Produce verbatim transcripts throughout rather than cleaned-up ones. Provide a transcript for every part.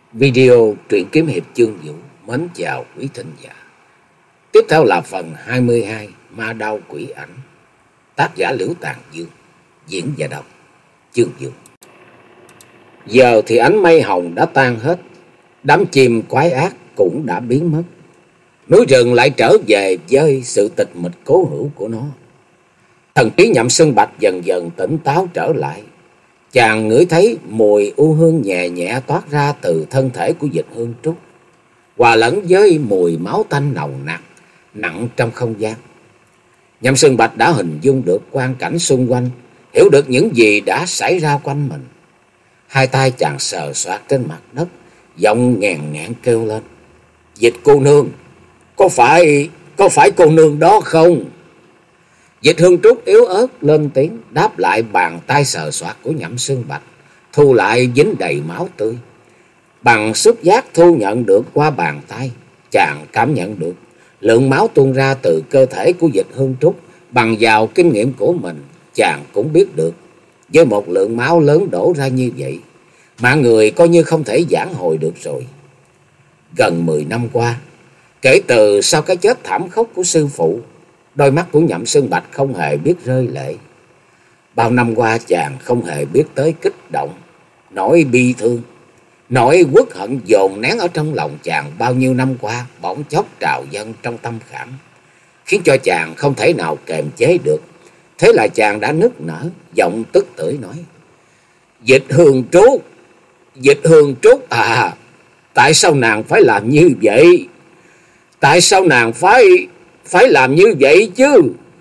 Video truyện kiếm hiệp chương vũ mến chào quý thính giả. Tiếp theo là phần hai mươi hai Ma Đao Quỷ Ảnh, tác giả Liễu Tàn Dương, diễn và đọc chương vũ. Giờ thì ánh mây hồng đã tan hết, đám chim quái ác cũng đã biến mất. Núi rừng lại trở về với sự tịch mịch cố hữu của nó. Thần trí Nhậm Xương Bạch dần dần tỉnh táo trở lại. Chàng ngửi thấy mùi u hương nhẹ nhẹ toát ra từ thân thể của Dịch Hương Trúc, hòa lẫn với mùi máu tanh nồng nặc nặng trong không gian. Nhậm Xương Bạch đã hình dung được quang cảnh xung quanh, hiểu được những gì đã xảy ra quanh mình. Hai tay chàng sờ soạt trên mặt đất, giọng nghèn nghẹn kêu lên: "Dịch cô nương, có phải có phải cô nương đó không?" Dịch Hương Trúc yếu ớt lên tiếng đáp lại bàn tay sờ soạt của Nhậm Xương Bạch, thu lại dính đầy máu tươi. Bằng xúc giác thu nhận được qua bàn tay, chàng cảm nhận được lượng máu tuôn ra từ cơ thể của Dịch Hương Trúc. Bằng vào kinh nghiệm của mình, chàng cũng biết được với một lượng máu lớn đổ ra như vậy, mạng người coi như không thể vãn hồi được rồi. Gần mười năm qua, kể từ sau cái chết thảm khốc của sư phụ, đôi mắt của Nhậm Xương Bạch không hề biết rơi lệ. Bao năm qua chàng không hề biết tới kích động, nỗi bi thương, nỗi uất hận dồn nén ở trong lòng chàng bao nhiêu năm qua bỗng chốc trào dâng trong tâm khảm, khiến cho chàng không thể nào kềm chế được. Thế là chàng đã nức nở, giọng tức tưởi nói: "Dịch Hương Trúc, Dịch Hương Trúc à, tại sao nàng phải làm như vậy? Tại sao nàng phải phải làm như vậy chứ?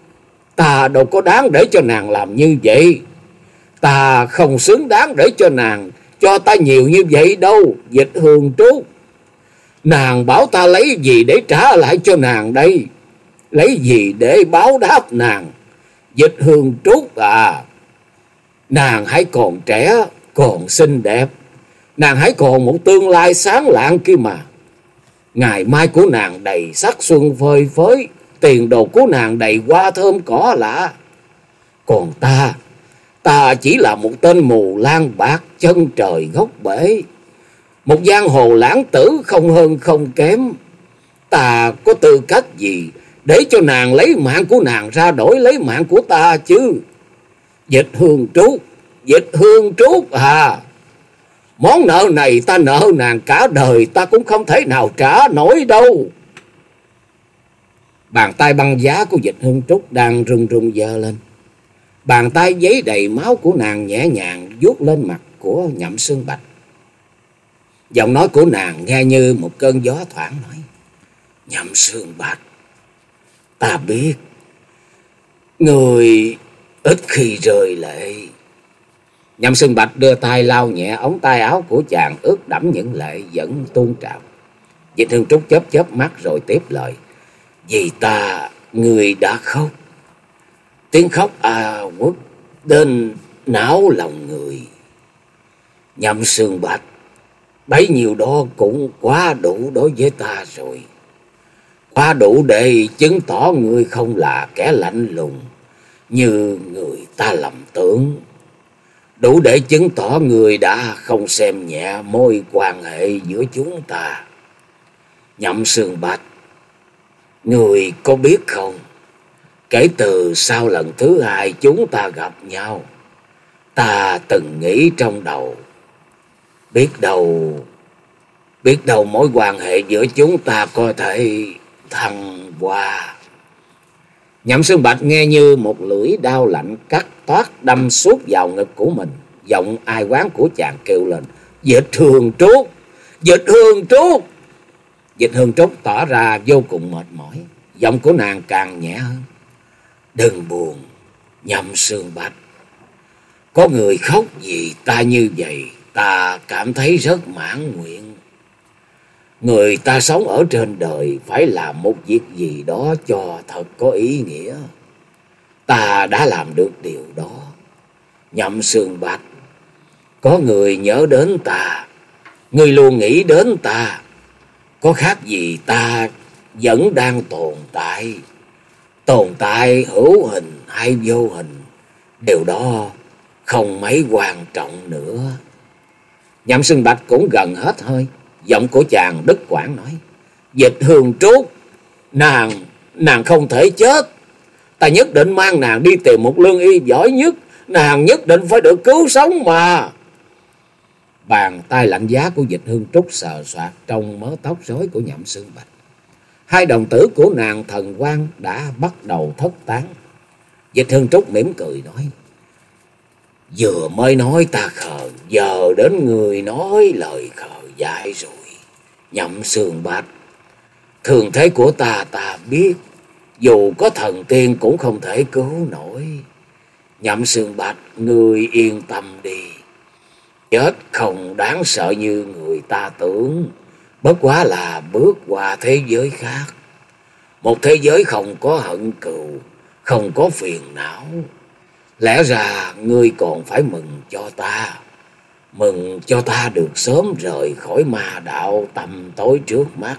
Ta đâu có đáng để cho nàng làm như vậy. Ta không xứng đáng để cho nàng cho ta nhiều như vậy đâu, Dịch Hương Trúc. Nàng bảo ta lấy gì để trả lại cho nàng đây? Lấy gì để báo đáp nàng, Dịch Hương Trúc à? Nàng hãy còn trẻ, còn xinh đẹp, nàng hãy còn một tương lai sáng lạng kia mà. Ngày mai của nàng đầy sắc xuân phơi phới, tiền đồ của nàng đầy hoa thơm cỏ lạ. Còn ta, ta chỉ là một tên mù lang bạc chân trời góc bể, một giang hồ lãng tử không hơn không kém. Ta có tư cách gì để cho nàng lấy mạng của nàng ra đổi lấy mạng của ta chứ? Dịch Hương Trúc, Dịch Hương Trúc à, món nợ này ta nợ nàng cả đời, ta cũng không thể nào trả nổi đâu." Bàn tay băng giá của Dịch Hương Trúc đang run run giơ lên. Bàn tay giấy đầy máu của nàng nhẹ nhàng vuốt lên mặt của Nhậm Xương Bạch. Giọng nói của nàng nghe như một cơn gió thoảng nói: "Nhậm Xương Bạch, ta biết người ít khi rơi lệ." Nhậm Xương Bạch đưa tay lau nhẹ ống tay áo của chàng ướt đẫm những lệ vẫn tuôn trào. Dịch Hương Trúc chớp chớp mắt rồi tiếp lời: "Vì ta, người đã khóc. Tiếng khóc à uất đến não lòng người. Nhậm Xương Bạch, bấy nhiêu đó cũng quá đủ đối với ta rồi. Quá đủ để chứng tỏ người không là kẻ lạnh lùng như người ta lầm tưởng. Đủ để chứng tỏ người đã không xem nhẹ mối quan hệ giữa chúng ta. Nhậm Xương Bạch, người có biết không, kể từ sau lần thứ hai chúng ta gặp nhau, ta từng nghĩ trong đầu, biết đâu, biết đâu mối quan hệ giữa chúng ta có thể thăng hoa." Nhậm Xương Bạch nghe như một lưỡi đao lạnh cắt toát đâm suốt vào ngực của mình. Giọng ai oán của chàng kêu lên: "Dịch Hương Trúc, Dịch Hương Trúc." Dịch Hương Trúc tỏ ra vô cùng mệt mỏi, giọng của nàng càng nhẹ hơn: "Đừng buồn, Nhậm Xương Bạch. Có người khóc vì ta như vậy, ta cảm thấy rất mãn nguyện. Người ta sống ở trên đời phải làm một việc gì đó cho thật có ý nghĩa. Ta đã làm được điều đó. Nhậm Xương Bạch, có người nhớ đến ta, người luôn nghĩ đến ta. Có khác gì ta vẫn đang tồn tại. Tồn tại hữu hình hay vô hình, điều đó không mấy quan trọng nữa. Nhậm Sương Bạch cũng gần hết hơi. Giọng của chàng đứt quãng nói: Dịch Hương Trúc, nàng, nàng không thể chết. Ta nhất định mang nàng đi tìm một lương y giỏi nhất. Nàng nhất định phải được cứu sống mà. Bàn tay lạnh giá của Dịch Hương Trúc sờ soạt trong mớ tóc rối của Nhậm Sương Bạch. Hai đồng tử của nàng thần quang đã bắt đầu thất tán. Dịch Hương Trúc mỉm cười nói: Vừa mới nói ta khờ, giờ đến người nói lời khờ dại rồi. Nhậm Sương Bạch, thường thế của ta ta biết, dù có thần tiên cũng không thể cứu nổi. Nhậm Sương Bạch, ngươi yên tâm đi. Chết không đáng sợ như người ta tưởng. Bất quá là bước qua thế giới khác. Một thế giới không có hận cừu, không có phiền não. Lẽ ra ngươi còn phải mừng cho ta. Mừng cho ta được sớm rời khỏi ma đạo tầm tối trước mắt.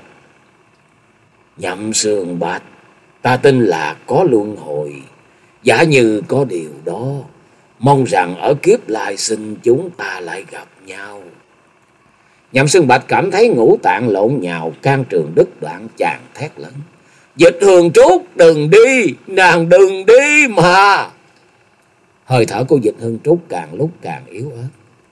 Nhậm Sương Bạch, ta tin là có luân hồi. Giả như có điều đó, mong rằng ở kiếp lại sinh chúng ta lại gặp nhau. Nhậm Sương Bạch cảm thấy ngũ tạng lộn nhào, can trường đứt đoạn, chàng thét lớn: Dịch Hương Trúc, đừng đi, nàng đừng đi mà. Hơi thở của Dịch Hương Trúc càng lúc càng yếu ớt.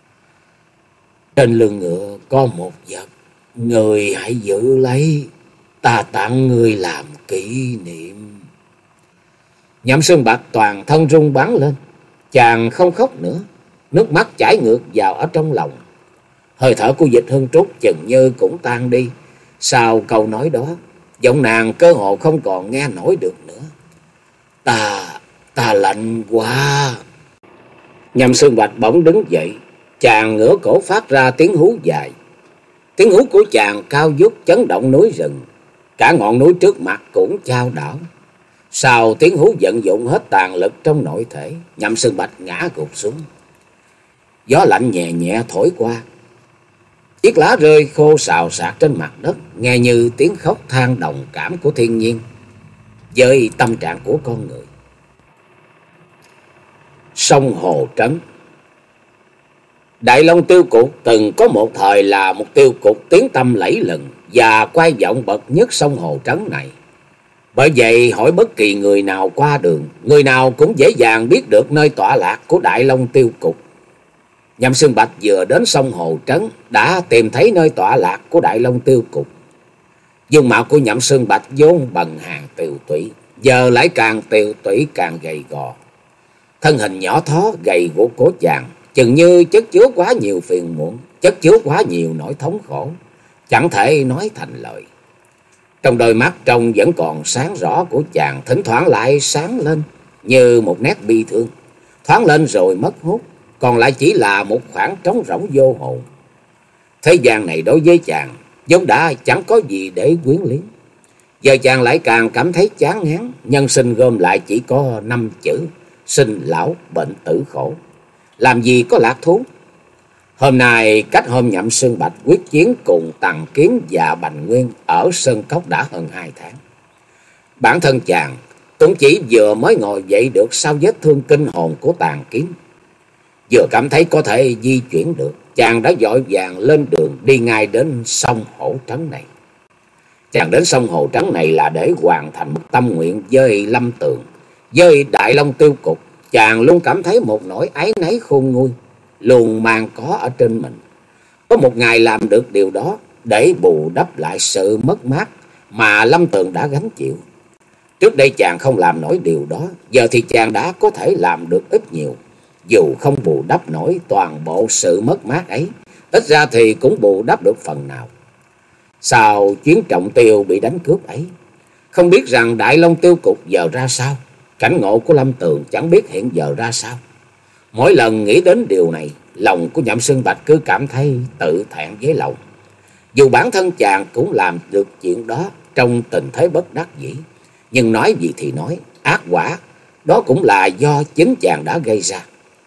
Trên lưng ngựa có một vật, người hãy giữ lấy, ta tặng người làm kỷ niệm. Nhậm Sương Bạch toàn thân run bắn lên. Chàng không khóc nữa, nước mắt chảy ngược vào ở trong lòng. Hơi thở của Dịch Hương Trúc chừng như cũng tan đi. Sau câu nói đó, giọng nàng cơ hồ không còn nghe nổi được nữa. Ta, ta lạnh quá. Nhậm Sương Bạch bỗng đứng dậy. Chàng ngửa cổ phát ra tiếng hú dài. Tiếng hú của chàng cao vút chấn động núi rừng. Cả ngọn núi trước mặt cũng chao đảo. Sau tiếng hú vận dụng hết tàn lực trong nội thể, Nhậm Sương Bạch ngã gục xuống. Gió lạnh nhẹ nhẹ thổi qua. Chiếc lá rơi khô xào xạc trên mặt đất, nghe như tiếng khóc than đồng cảm của thiên nhiên với tâm trạng của con người. Sông Hồ Trấn. Đại Long Tiêu Cục từng có một thời là một tiêu cục tiếng tăm lẫy lừng và quay vọng bậc nhất sông Hồ Trấn này. Bởi vậy hỏi bất kỳ người nào qua đường, người nào cũng dễ dàng biết được nơi tọa lạc của Đại Long Tiêu Cục. Nhậm Sương Bạch vừa đến sông Hồ Trấn đã tìm thấy nơi tọa lạc của Đại Long Tiêu Cục. Dung mạo của Nhậm Sương Bạch vốn bần hàn tiều tụy, giờ lại càng tiều tụy càng gầy gò. Thân hình nhỏ thó gầy guộc của chàng chừng như chất chứa quá nhiều phiền muộn, chất chứa quá nhiều nỗi thống khổ, chẳng thể nói thành lời. Trong đôi mắt trông vẫn còn sáng rõ của chàng thỉnh thoảng lại sáng lên như một nét bi thương, thoáng lên rồi mất hút, còn lại chỉ là một khoảng trống rỗng vô hồn. Thế gian này đối với chàng vốn đã chẳng có gì để quyến luyến. Giờ chàng lại càng cảm thấy chán ngán, nhân sinh gom lại chỉ có năm chữ: sinh lão bệnh tử khổ. Làm gì có lạc thú. Hôm nay cách hôm Nhậm Sương Bạch quyết chiến cùng Tằng Kiếm và Bành Nguyên ở Sơn Cốc đã hơn hai tháng. Bản thân chàng cũng chỉ vừa mới ngồi dậy được sau vết thương kinh hồn của Tằng Kiếm. Vừa cảm thấy có thể di chuyển được, chàng đã vội vàng lên đường đi ngay đến sông Hồ Trấn này. Chàng đến sông Hồ Trấn này là để hoàn thành một tâm nguyện với Lâm Tường, với Đại Long Tiêu Cục. Chàng luôn cảm thấy một nỗi áy náy khôn nguôi luôn mang có ở trên mình. Có một ngày làm được điều đó để bù đắp lại sự mất mát mà Lâm Tường đã gánh chịu. Trước đây chàng không làm nổi điều đó, giờ thì chàng đã có thể làm được ít nhiều. Dù không bù đắp nổi toàn bộ sự mất mát ấy, ít ra thì cũng bù đắp được phần nào. Sau chuyến trọng tiêu bị đánh cướp ấy, không biết rằng Đại Long Tiêu Cục giờ ra sao, cảnh ngộ của Lâm Tường chẳng biết hiện giờ ra sao. Mỗi lần nghĩ đến điều này, lòng của Nhậm Sương Bạch cứ cảm thấy tự thẹn với lòng. Dù bản thân chàng cũng làm được chuyện đó trong tình thế bất đắc dĩ, nhưng nói gì thì nói, ác quả đó cũng là do chính chàng đã gây ra.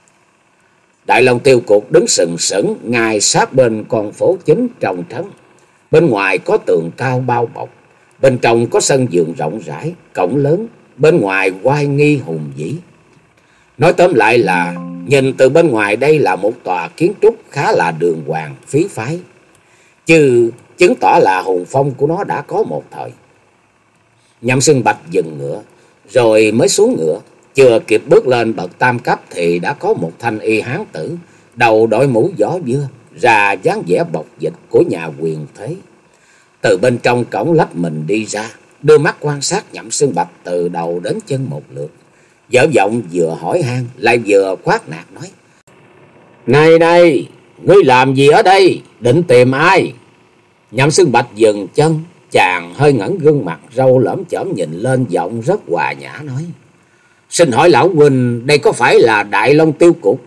Đại Long Tiêu Cục đứng sừng sững ngay sát bên con phố chính trong trấn. Bên ngoài có tường cao bao bọc, bên trong có sân vườn rộng rãi, cổng lớn, bên ngoài oai nghi hùng vĩ. Nói tóm lại là Nhìn từ bên ngoài đây là một tòa kiến trúc khá là đường hoàng, phí phái, chứ chứng tỏ là hùng phong của nó đã có một thời. Nhậm Xương Bạch dừng ngựa, rồi mới xuống ngựa. Chưa kịp bước lên bậc tam cấp thì đã có một thanh y hán tử, đầu đội mũ gió dưa, ra dáng vẻ bộc dịch của nhà quyền thế. Từ bên trong cổng lách mình đi ra, đưa mắt quan sát Nhậm Xương Bạch từ đầu đến chân một lượt. Dở giọng vừa hỏi han lại vừa khoác nạt nói: "Này này, ngươi làm gì ở đây? Định tìm ai?" Nhậm Xương Bạch dừng chân, chàng hơi ngẩng gương mặt râu lởm chởm nhìn lên, giọng rất hòa nhã nói: "Xin hỏi lão huynh, đây có phải là Đại Long Tiêu Cục?"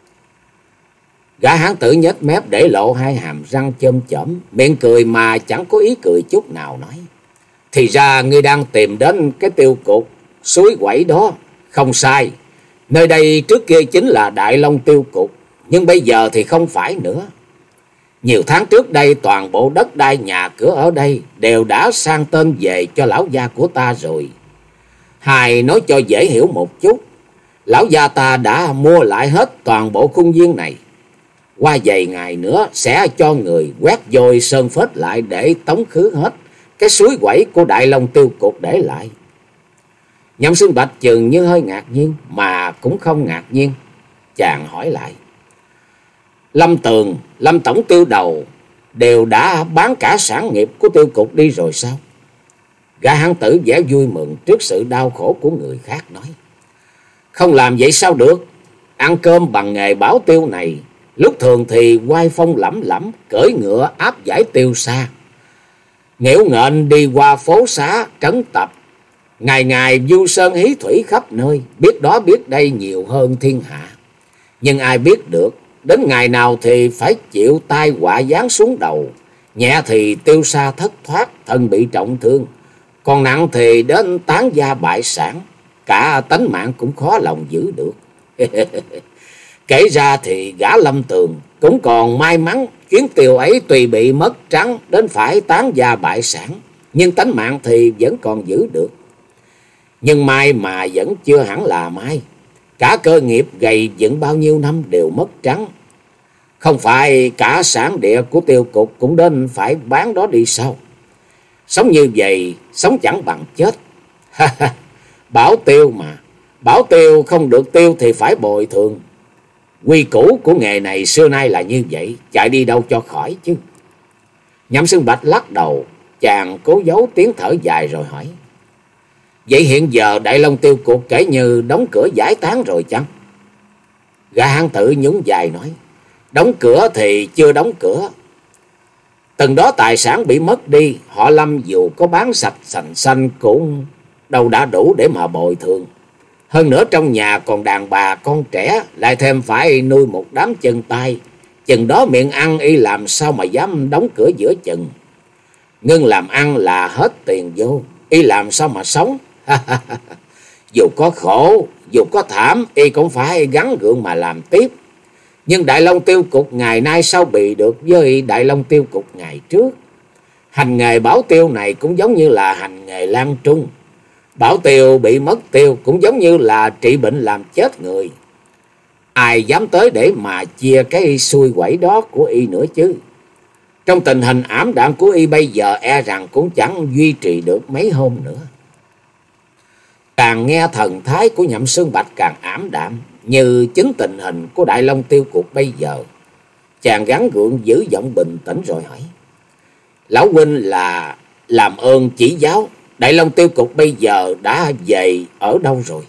Gã hán tử nhếch mép để lộ hai hàm răng chôm chởm, miệng cười mà chẳng có ý cười chút nào nói: "Thì ra ngươi đang tìm đến cái tiêu cục suối quẩy đó. Không sai, nơi đây trước kia chính là Đại Long Tiêu Cục, nhưng bây giờ thì không phải nữa. Nhiều tháng trước đây toàn bộ đất đai nhà cửa ở đây đều đã sang tên về cho lão gia của ta rồi. Hai nói cho dễ hiểu một chút, lão gia ta đã mua lại hết toàn bộ khung viên này. Qua vài ngày nữa sẽ cho người quét vôi sơn phết lại để tống khứ hết cái suối quẩy của Đại Long Tiêu Cục để lại." Nhậm Xương Bạch chừng như hơi ngạc nhiên mà cũng không ngạc nhiên. Chàng hỏi lại: "Lâm Tường, Lâm tổng tiêu đầu đều đã bán cả sản nghiệp của tiêu cục đi rồi sao?" Gã hán tử vẻ vui mừng trước sự đau khổ của người khác nói: "Không làm vậy sao được? Ăn cơm bằng nghề bảo tiêu này, lúc thường thì oai phong lẫm lẫm, cưỡi ngựa áp giải tiêu xa, nghễu nghện đi qua phố xá trấn tập, ngày ngày du sơn hí thủy khắp nơi, biết đó biết đây nhiều hơn thiên hạ. Nhưng ai biết được, đến ngày nào thì phải chịu tai họa giáng xuống đầu, nhẹ thì tiêu xa thất thoát, thân bị trọng thương, còn nặng thì đến tán gia bại sản, cả tánh mạng cũng khó lòng giữ được." Kể ra thì gã Lâm Tường cũng còn may mắn, chuyến tiêu ấy tuy bị mất trắng đến phải tán gia bại sản, nhưng tánh mạng thì vẫn còn giữ được. Nhưng may mà vẫn chưa hẳn là may, cả cơ nghiệp gầy dựng bao nhiêu năm đều mất trắng. Không phải cả sản địa của tiêu cục cũng đến phải bán đó đi sao? Sống như vậy, sống chẳng bằng chết. Bảo tiêu mà, bảo tiêu không được tiêu thì phải bồi thường. Quy củ của nghề này xưa nay là như vậy, chạy đi đâu cho khỏi chứ. Nhậm Xương Bạch lắc đầu, chàng cố giấu tiếng thở dài rồi hỏi: "Vậy hiện giờ Đại Long Tiêu Cục kể như đóng cửa giải tán rồi chăng?" Gã hán tử nhún vai nói: "Đóng cửa thì chưa đóng cửa. Từng đó tài sản bị mất đi, họ Lâm dù có bán sạch sành xanh cũng đâu đã đủ để mà bồi thường. Hơn nữa trong nhà còn đàn bà con trẻ, lại thêm phải nuôi một đám chân tay, chừng đó miệng ăn y làm sao mà dám đóng cửa giữa chừng. Ngưng làm ăn là hết tiền vô, y làm sao mà sống. Dù có khổ, dù có thảm, y cũng phải gắng gượng mà làm tiếp. Nhưng Đại Long Tiêu Cục ngày nay sao bị được với Đại Long Tiêu Cục ngày trước? Hành nghề bảo tiêu này cũng giống như là hành nghề lan trung. Bảo tiêu bị mất tiêu cũng giống như là trị bệnh làm chết người. Ai dám tới để mà chia cái xui quẩy đó của y nữa chứ? Trong tình hình ảm đạm của y bây giờ e rằng cũng chẳng duy trì được mấy hôm nữa." Càng nghe thần thái của Nhậm Xương Bạch càng ảm đạm, như chính tình hình của Đại Long Tiêu Cục bây giờ. Chàng gắng gượng giữ giọng bình tĩnh rồi hỏi: "Lão huynh là làm ơn chỉ giáo, Đại Long Tiêu Cục bây giờ đã về ở đâu rồi?"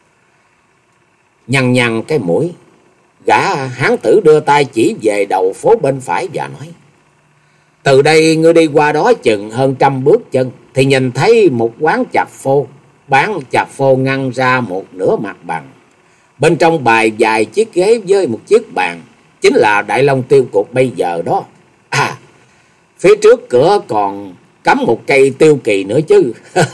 Nhăn nhăn cái mũi, gã hán tử đưa tay chỉ về đầu phố bên phải và nói: "Từ đây ngươi đi qua đó chừng hơn trăm bước chân thì nhìn thấy một quán chạp phô, bán chạp phô ngăn ra một nửa mặt bằng. Bên trong bày vài chiếc ghế với một chiếc bàn, chính là Đại Long Tiêu Cục bây giờ đó. À, phía trước cửa còn cắm một cây tiêu kỳ nữa chứ."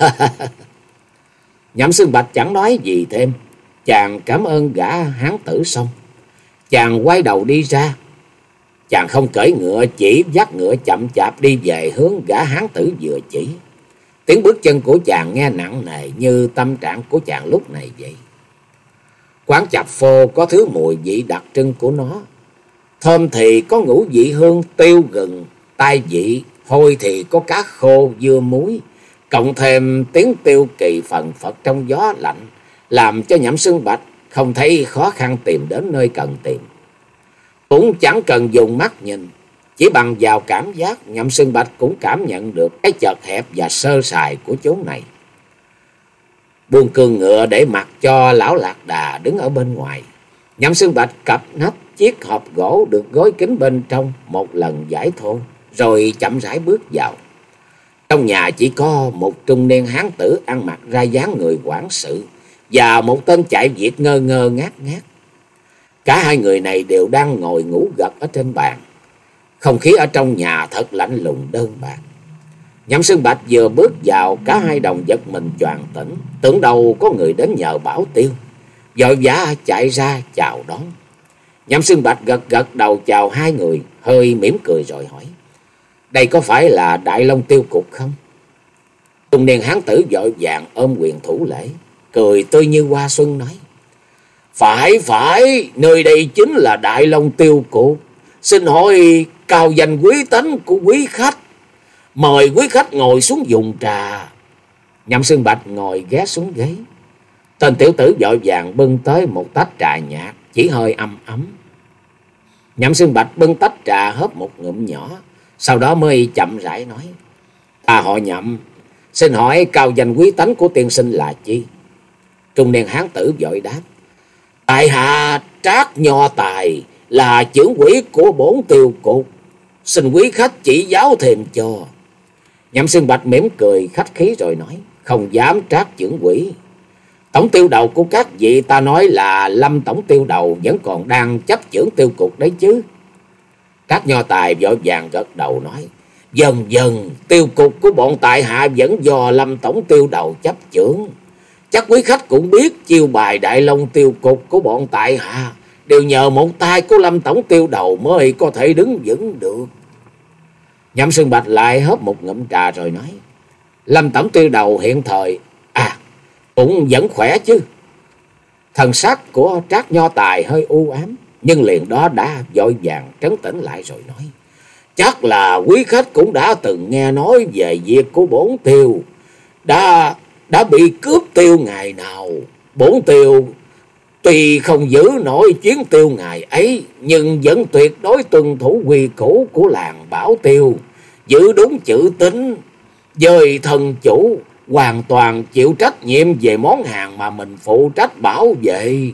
Nhậm Xương Bạch chẳng nói gì thêm, chàng cảm ơn gã hán tử xong, chàng quay đầu đi ra. Chàng không cưỡi ngựa, chỉ dắt ngựa chậm chạp đi về hướng gã hán tử vừa chỉ. Tiếng bước chân của chàng nghe nặng nề như tâm trạng của chàng lúc này vậy. Quán chạp phô có thứ mùi vị đặc trưng của nó. Thơm thì có ngũ vị hương tiêu gừng, tai vị, hôi thì có cá khô, dưa muối, cộng thêm tiếng tiêu kỳ phần phật trong gió lạnh, làm cho Nhậm Xương Bạch không thấy khó khăn tìm đến nơi cần tìm. Cũng chẳng cần dùng mắt nhìn, chỉ bằng vào cảm giác, Nhậm Xương Bạch cũng cảm nhận được cái chật hẹp và sơ sài của chốn này. Buông cương ngựa để mặc cho lão Lạc Đà đứng ở bên ngoài, Nhậm Xương Bạch cặp nắp chiếc hộp gỗ được gói kín bên trong một lần giải thô, rồi chậm rãi bước vào. Trong nhà chỉ có một trung niên hán tử ăn mặc ra dáng người quản sự và một tên chạy việc ngơ ngơ ngác ngác. Cả hai người này đều đang ngồi ngủ gật ở trên bàn. Không khí ở trong nhà thật lạnh lùng đơn bạc. Nhậm Xương Bạch vừa bước vào, cả hai đồng giật mình choàng tỉnh, tưởng đâu có người đến nhờ bảo tiêu, vội vã chạy ra chào đón. Nhậm Xương Bạch gật gật đầu chào hai người, hơi mỉm cười rồi hỏi: đây có phải là Đại Long Tiêu Cục không? Trung niên hán tử vội vàng ôm quyền thủ lễ, cười tươi như hoa xuân nói: Phải phải, nơi đây chính là Đại Long Tiêu Cục. Xin hỏi cao danh quý tánh của quý khách, mời quý khách ngồi xuống dùng trà. Nhậm Xương Bạch ngồi ghé xuống ghế. Tên tiểu tử vội vàng bưng tới một tách trà nhạt, chỉ hơi ấm ấm. Nhậm Xương Bạch bưng tách trà hớp một ngụm nhỏ, sau đó mới chậm rãi nói: Ta họ Nhậm, xin hỏi cao danh quý tánh của tiên sinh là chi? Trung niên hán tử vội đáp: Tại hạ Trác Nho Tài, là trưởng quỹ của bổn tiêu cục, xin quý khách chỉ giáo thêm cho. Nhậm Xương Bạch mỉm cười khách khí rồi nói: Không dám Trác trưởng quỹ. Tổng tiêu đầu của các vị ta nói là Lâm tổng tiêu đầu vẫn còn đang chấp chưởng tiêu cục đấy chứ. Trác Nho Tài vội vàng gật đầu nói: Dần dần tiêu cục của bọn tại hạ vẫn do Lâm tổng tiêu đầu chấp chưởng. Chắc quý khách cũng biết chiêu bài Đại Long Tiêu Cục của bọn tại hạ đều nhờ một tay của Lâm tổng tiêu đầu mới có thể đứng vững được. Nhậm Xương Bạch lại hớp một ngụm trà rồi nói: Lâm tổng tiêu đầu hiện thời à cũng vẫn khỏe chứ. Thần sắc của Trác Nho Tài hơi u ám, nhưng liền đó đã vội vàng trấn tĩnh lại rồi nói: Chắc là quý khách cũng đã từng nghe nói về việc của bổn tiêu đã đã bị cướp tiêu ngày nào. Bổn tiêu tuy không giữ nổi chuyến tiêu ngày ấy, nhưng vẫn tuyệt đối tuân thủ quy củ của làng Bảo Tiêu, giữ đúng chữ tín với thần chủ, hoàn toàn chịu trách nhiệm về món hàng mà mình phụ trách bảo vệ.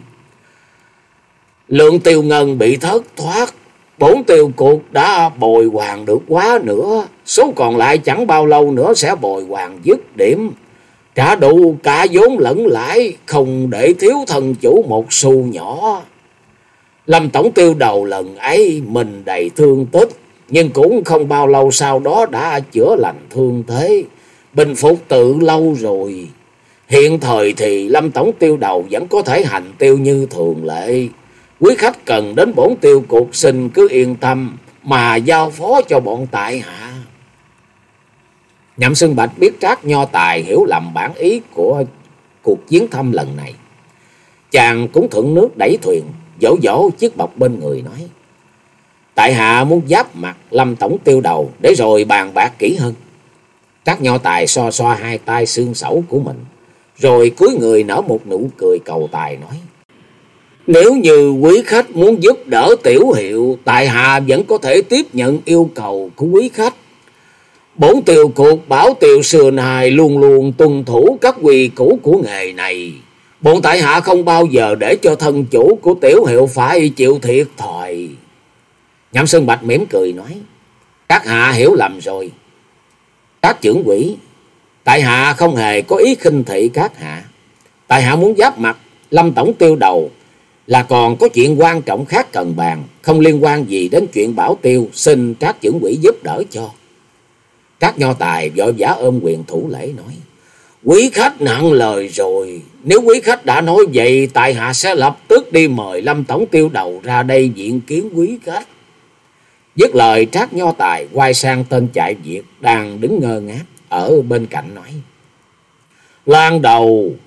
Lượng tiêu ngân bị thất thoát, bổn tiêu cục đã bồi hoàn được quá nữa, số còn lại chẳng bao lâu nữa sẽ bồi hoàn dứt điểm, trả đủ cả vốn lẫn lãi, không để thiếu thần chủ một xu nhỏ. Lâm tổng tiêu đầu lần ấy mình đầy thương tích, nhưng cũng không bao lâu sau đó đã chữa lành thương thế, bình phục từ lâu rồi. Hiện thời thì Lâm tổng tiêu đầu vẫn có thể hành tiêu như thường lệ. Quý khách cần đến bổn tiêu cục xin cứ yên tâm mà giao phó cho bọn tại hạ. Nhậm Xương Bạch biết Trác Nho Tài hiểu lầm bản ý của cuộc viếng thăm lần này. Chàng cũng thuận nước đẩy thuyền, vỗ vỗ chiếc bọc bên người nói: Tại hạ muốn giáp mặt Lâm tổng tiêu đầu để rồi bàn bạc kỹ hơn. Trác Nho Tài xoa xoa hai tay xương sẩu của mình, rồi cúi người nở một nụ cười cầu tài nói: Nếu như quý khách muốn giúp đỡ tiểu hiệu, tại hạ vẫn có thể tiếp nhận yêu cầu của quý khách. Bổn tiêu cục Bảo Tiêu xưa nay luôn luôn tuân thủ các quy củ của nghề này. Bọn tại hạ không bao giờ để cho thân chủ của tiểu hiệu phải chịu thiệt thòi. Nhậm Xương Bạch mỉm cười nói: Các hạ hiểu lầm rồi. Các trưởng quỹ, tại hạ không hề có ý khinh thị các hạ. Tại hạ muốn giáp mặt Lâm tổng tiêu đầu là còn có chuyện quan trọng khác cần bàn, không liên quan gì đến chuyện Bảo Tiêu, xin Trác trưởng quỹ giúp đỡ cho. Trác Nho Tài vội vã ôm quyền thủ lễ nói: Quý khách nặng lời rồi, nếu quý khách đã nói vậy, tại hạ sẽ lập tức đi mời Lâm tổng tiêu đầu ra đây diện kiến quý khách. Dứt lời, Trác Nho Tài quay sang tên chạy việc đang đứng ngơ ngác ở bên cạnh nói: Lan đầu,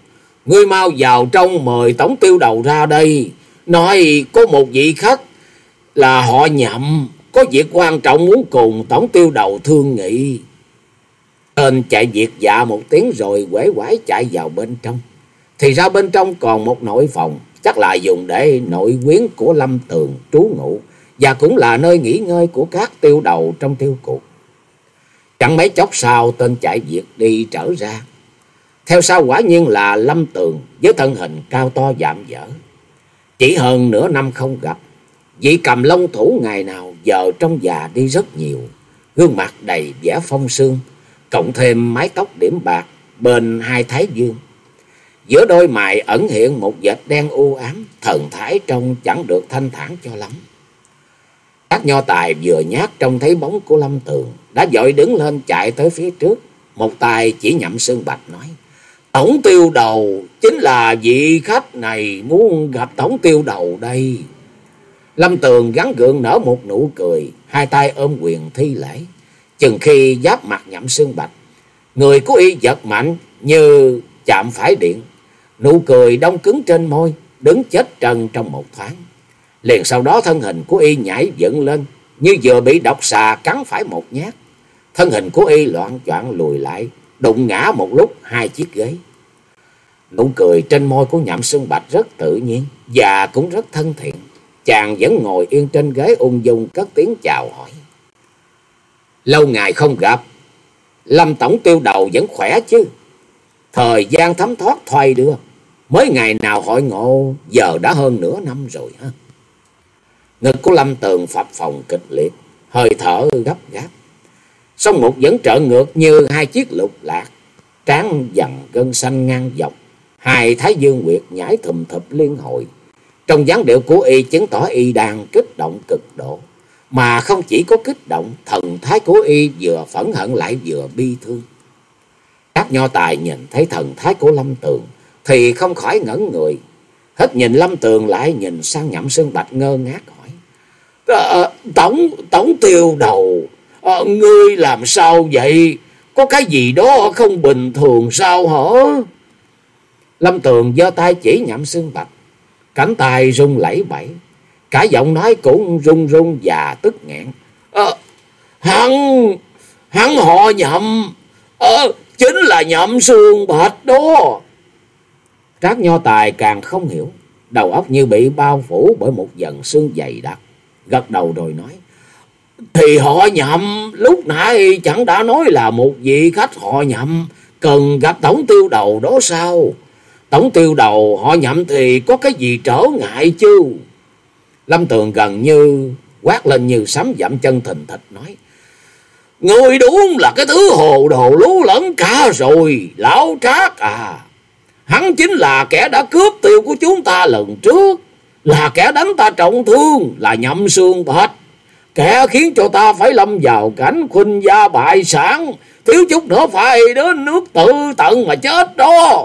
Ngươi mau vào trong mời tổng tiêu đầu ra đây. Nói có một vị khách là họ Nhậm, có việc quan trọng muốn cùng tổng tiêu đầu thương nghị. Tên chạy việc dạ một tiếng rồi quể quải chạy vào bên trong. Thì ra bên trong còn một nội phòng, chắc là dùng để nội quyến của Lâm Tường trú ngụ, và cũng là nơi nghỉ ngơi của các tiêu đầu trong tiêu cục. Chẳng mấy chốc sau, tên chạy việc đi trở ra. Theo sau quả nhiên là Lâm Tường với thân hình cao to dạm dở. Chỉ hơn nửa năm không gặp, vị cầm long thủ ngày nào giờ trong già đi rất nhiều. Gương mặt đầy vẻ phong sương, cộng thêm mái tóc điểm bạc bên hai thái dương. Giữa đôi mày ẩn hiện một vệt đen u ám, thần thái trông chẳng được thanh thản cho lắm. Các nho tài vừa nhát trông thấy bóng của Lâm Tường, đã vội đứng lên chạy tới phía trước. Một tay chỉ Nhậm Xương Bạch nói: Tổng tiêu đầu chính là vị khách này muốn gặp tổng tiêu đầu đây. Lâm Tường gắng gượng nở một nụ cười, hai tay ôm quyền thi lễ. Chừng khi giáp mặt Nhậm Xương Bạch, người của y giật mạnh như chạm phải điện. Nụ cười đông cứng trên môi, đứng chết trần trong một thoáng. Liền sau đó thân hình của y nhảy dựng lên, như vừa bị độc xà cắn phải một nhát. Thân hình của y loạng choạng lùi lại, đụng ngã một lúc hai chiếc ghế. Nụ cười trên môi của Nhậm Xương Bạch rất tự nhiên và cũng rất thân thiện. Chàng vẫn ngồi yên trên ghế ung dung cất tiếng chào hỏi: Lâu ngày không gặp, Lâm tổng tiêu đầu vẫn khỏe chứ? Thời gian thấm thoát thoai đưa, mới ngày nào hội ngộ, giờ đã hơn nửa năm rồi ha. Ngực của Lâm Tường phập phồng kịch liệt, hơi thở gấp gáp. Song Mục vẫn trợn ngược như hai chiếc lục lạc, trán dần gân xanh ngang dọc, hai thái dương quyệt nhảy thùm thụp liên hồi. Trong dáng điệu của y chứng tỏ y đang kích động cực độ, mà không chỉ có kích động, thần thái của y vừa phẫn hận lại vừa bi thương. Các nho tài nhìn thấy thần thái của Lâm Tường thì không khỏi ngẩn người, hết nhìn Lâm Tường lại nhìn sang Nhậm Xương Bạch ngơ ngác hỏi: à, tổng tổng tiêu đầu, à, ngươi làm sao vậy? Có cái gì đó không bình thường sao hả? Lâm Tường giơ tay chỉ Nhậm Xương Bạch, cánh tay rung lẩy bẩy, cả giọng nói cũng run run và tức nghẹn. À, hắn hắn họ Nhậm, à, chính là Nhậm Xương Bạch đó. Các nho tài càng không hiểu, đầu óc như bị bao phủ bởi một dần sương dày đặc, gật đầu rồi nói: Thì họ Nhậm lúc nãy chẳng đã nói là một vị khách họ Nhậm cần gặp tổng tiêu đầu đó sao? Tổng tiêu đầu họ Nhậm thì có cái gì trở ngại chứ? Lâm Tường gần như quát lên như sấm dậm chân thình thịch nói: Ngươi đúng là cái thứ hồ đồ lú lẫn cả rồi, lão Trác à. Hắn chính là kẻ đã cướp tiêu của chúng ta lần trước, là kẻ đánh ta trọng thương, là Nhậm Xương Bạch, kẻ khiến cho ta phải lâm vào cảnh khuynh gia bại sản, thiếu chút nữa phải đến nước tự tận mà chết đó.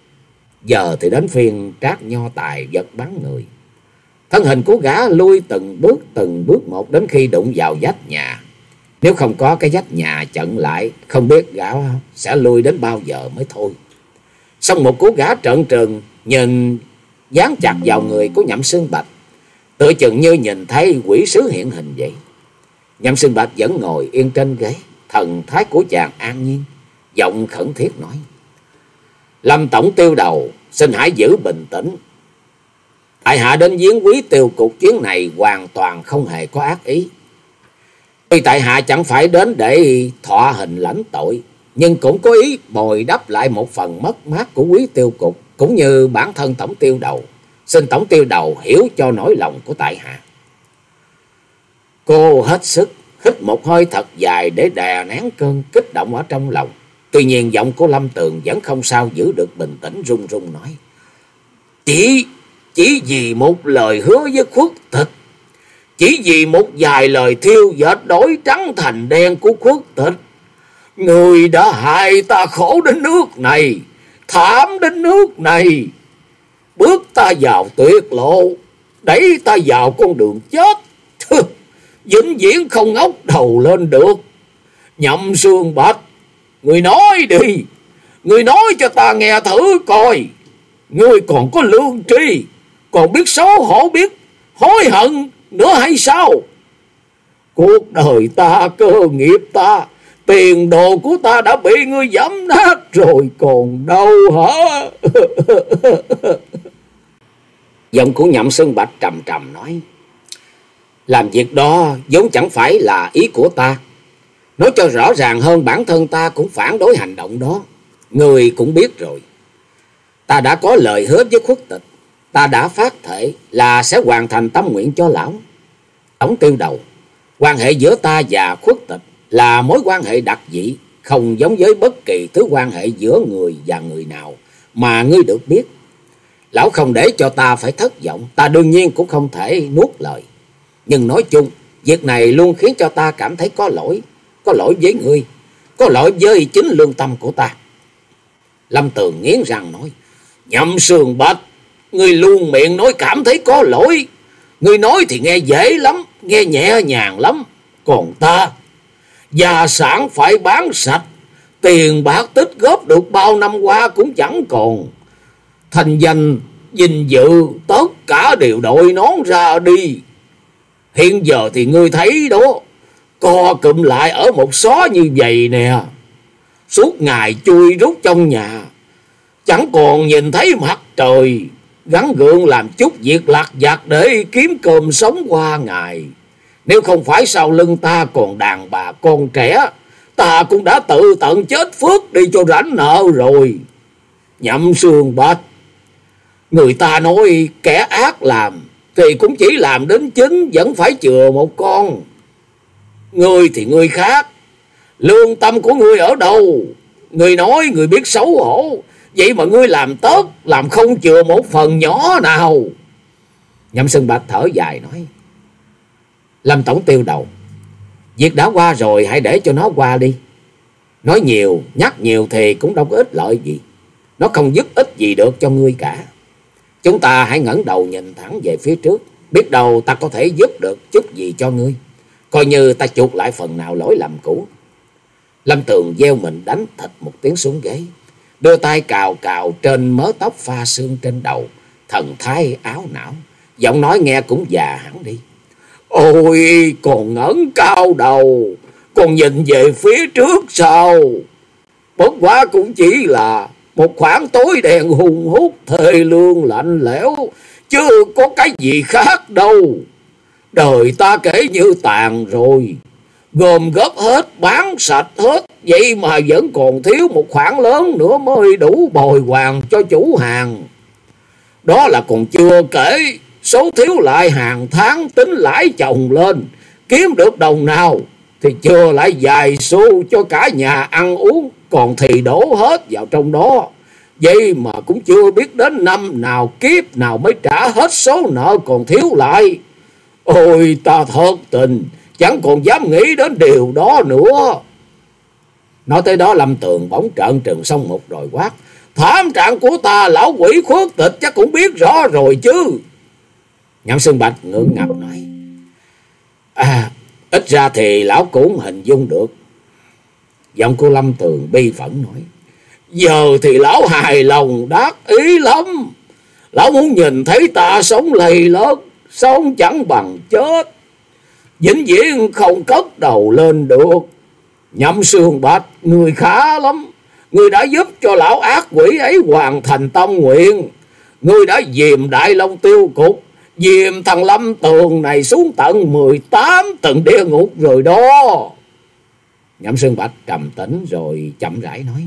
Giờ thì đến phiên Trác nho tài giật bắn người. Thân hình của gã lui từng bước từng bước một đến khi đụng vào vách nhà. Nếu không có cái vách nhà chặn lại, không biết gã sẽ lui đến bao giờ mới thôi. Xong một cú gã trợn trừng nhìn dán chặt vào người của Nhậm Xương Bạch, tựa chừng như nhìn thấy quỷ sứ hiện hình vậy. Nhậm Xương Bạch vẫn ngồi yên trên ghế, thần thái của chàng an nhiên, giọng khẩn thiết nói: Lâm tổng tiêu đầu, xin hãy giữ bình tĩnh. Tại hạ đến viếng quý tiêu cục chuyến này hoàn toàn không hề có ác ý. Tuy tại hạ chẳng phải đến để thọ hình lãnh tội, nhưng cũng có ý bồi đắp lại một phần mất mát của quý tiêu cục, cũng như bản thân tổng tiêu đầu. Xin tổng tiêu đầu hiểu cho nỗi lòng của tại hạ. Cô hết sức hít một hơi thật dài để đè nén cơn kích động ở trong lòng. Tuy nhiên giọng của Lâm Tường vẫn không sao giữ được bình tĩnh, run run nói: Chỉ, chỉ vì một lời hứa với Khuất Tịch, chỉ vì một vài lời thiêu dệt đổi trắng thành đen của Khuất Tịch, người đã hại ta khổ đến nước này, thảm đến nước này, bước ta vào tuyệt lộ, đẩy ta vào con đường chết, vĩnh viễn không ngóc đầu lên được. Nhậm Xương Bạch, người nói đi, người nói cho ta nghe thử coi, Ngươi còn có lương tri, còn biết xấu hổ, biết hối hận nữa hay sao? Cuộc đời ta, cơ nghiệp ta, tiền đồ của ta đã bị ngươi giẫm nát rồi còn đâu hả? Giọng của Nhậm Sơn Bạch trầm trầm nói: làm việc đó vốn chẳng phải là ý của ta. Nói cho rõ ràng hơn, bản thân ta cũng phản đối hành động đó. Người cũng biết rồi, ta đã có lời hứa với Khuất Tịch. Ta đã phát thệ là sẽ hoàn thành tâm nguyện cho lão. Tổng Tiêu Đầu, quan hệ giữa ta và Khuất Tịch là mối quan hệ đặc dị, không giống với bất kỳ thứ quan hệ giữa người và người nào mà ngươi được biết. Lão không để cho ta phải thất vọng, ta đương nhiên cũng không thể nuốt lời. Nhưng nói chung, việc này luôn khiến cho ta cảm thấy có lỗi. Có lỗi với ngươi, có lỗi với chính lương tâm của ta. Lâm Tường nghiến răng nói: Nhậm Sườn Bạch, ngươi luôn miệng nói cảm thấy có lỗi. Ngươi nói thì nghe dễ lắm, nghe nhẹ nhàng lắm. Còn ta, gia sản phải bán sạch, tiền bạc tích góp được bao năm qua cũng chẳng còn. Thành danh, vinh dự, tất cả đều đội nón ra đi. Hiện giờ thì ngươi thấy đó, co cụm lại ở một xó như vậy nè, suốt ngày chui rút trong nhà, chẳng còn nhìn thấy mặt trời, gắng gượng làm chút việc lặt vặt để kiếm cơm sống qua ngày. Nếu không phải sau lưng ta còn đàn bà con trẻ, ta cũng đã tự tận chết phước đi cho rảnh nợ rồi. Nhậm Sườn Bạch, người ta nói kẻ ác làm thì cũng chỉ làm đến chính, vẫn phải chừa một con. Ngươi thì ngươi khác, lương tâm của ngươi ở đâu? Ngươi nói ngươi biết xấu hổ, vậy mà ngươi làm tốt, làm không chừa một phần nhỏ nào. Nhậm Sơn Bạch thở dài nói: Lâm Tổng Tiêu Đầu, việc đã qua rồi, hãy để cho nó qua đi. Nói nhiều, nhắc nhiều thì cũng đâu có ích lợi gì. Nó không giúp ích gì được cho ngươi cả. Chúng ta hãy ngẩng đầu nhìn thẳng về phía trước, biết đâu ta có thể giúp được chút gì cho ngươi, coi như ta chuộc lại phần nào lỗi lầm cũ. Lâm Tường gieo mình đánh thịt một tiếng xuống ghế, đưa tay cào cào trên mớ tóc pha sương trên đầu, thần thái áo não, giọng nói nghe cũng già hẳn đi. Ôi, còn ngẩng cao đầu, còn nhìn về phía trước sao? Bất quá cũng chỉ là một khoảng tối đen hùng hút, thê lương lạnh lẽo, chứ có cái gì khác đâu. Đời ta kể như tàn rồi, gom góp hết, bán sạch hết, vậy mà vẫn còn thiếu một khoản lớn nữa mới đủ bồi hoàn cho chủ hàng. Đó là còn chưa kể số thiếu lại hàng tháng tính lãi chồng lên, kiếm được đồng nào thì chưa lại vài xu cho cả nhà ăn uống, còn thì đổ hết vào trong đó. Vậy mà cũng chưa biết đến năm nào kiếp nào mới trả hết số nợ còn thiếu lại. Ôi, ta thật tình chẳng còn dám nghĩ đến điều đó nữa. Nói tới đó, Lâm Tường bỗng trợn trừng xong một rồi quát: Thảm trạng của ta, lão quỷ Khuất Tịch chắc cũng biết rõ rồi chứ. Nhậm Sơn Bạch ngượng ngập nói: À, ít ra thì lão cũng hình dung được. Giọng của Lâm Tường bi phẫn nói: Giờ thì lão hài lòng đắc ý lắm. Lão muốn nhìn thấy ta sống lầy lết, sống chẳng bằng chết, vĩnh viễn không cất đầu lên được. Nhậm Sườn Bạch, người khá lắm. Người đã giúp cho lão ác quỷ ấy hoàn thành tâm nguyện. Người đã dìm Đại Long Tiêu Cục, dìm thằng Lâm Tường này xuống tận mười tám tầng địa ngục rồi đó. Nhậm Sơn Bạch trầm tĩnh rồi chậm rãi nói: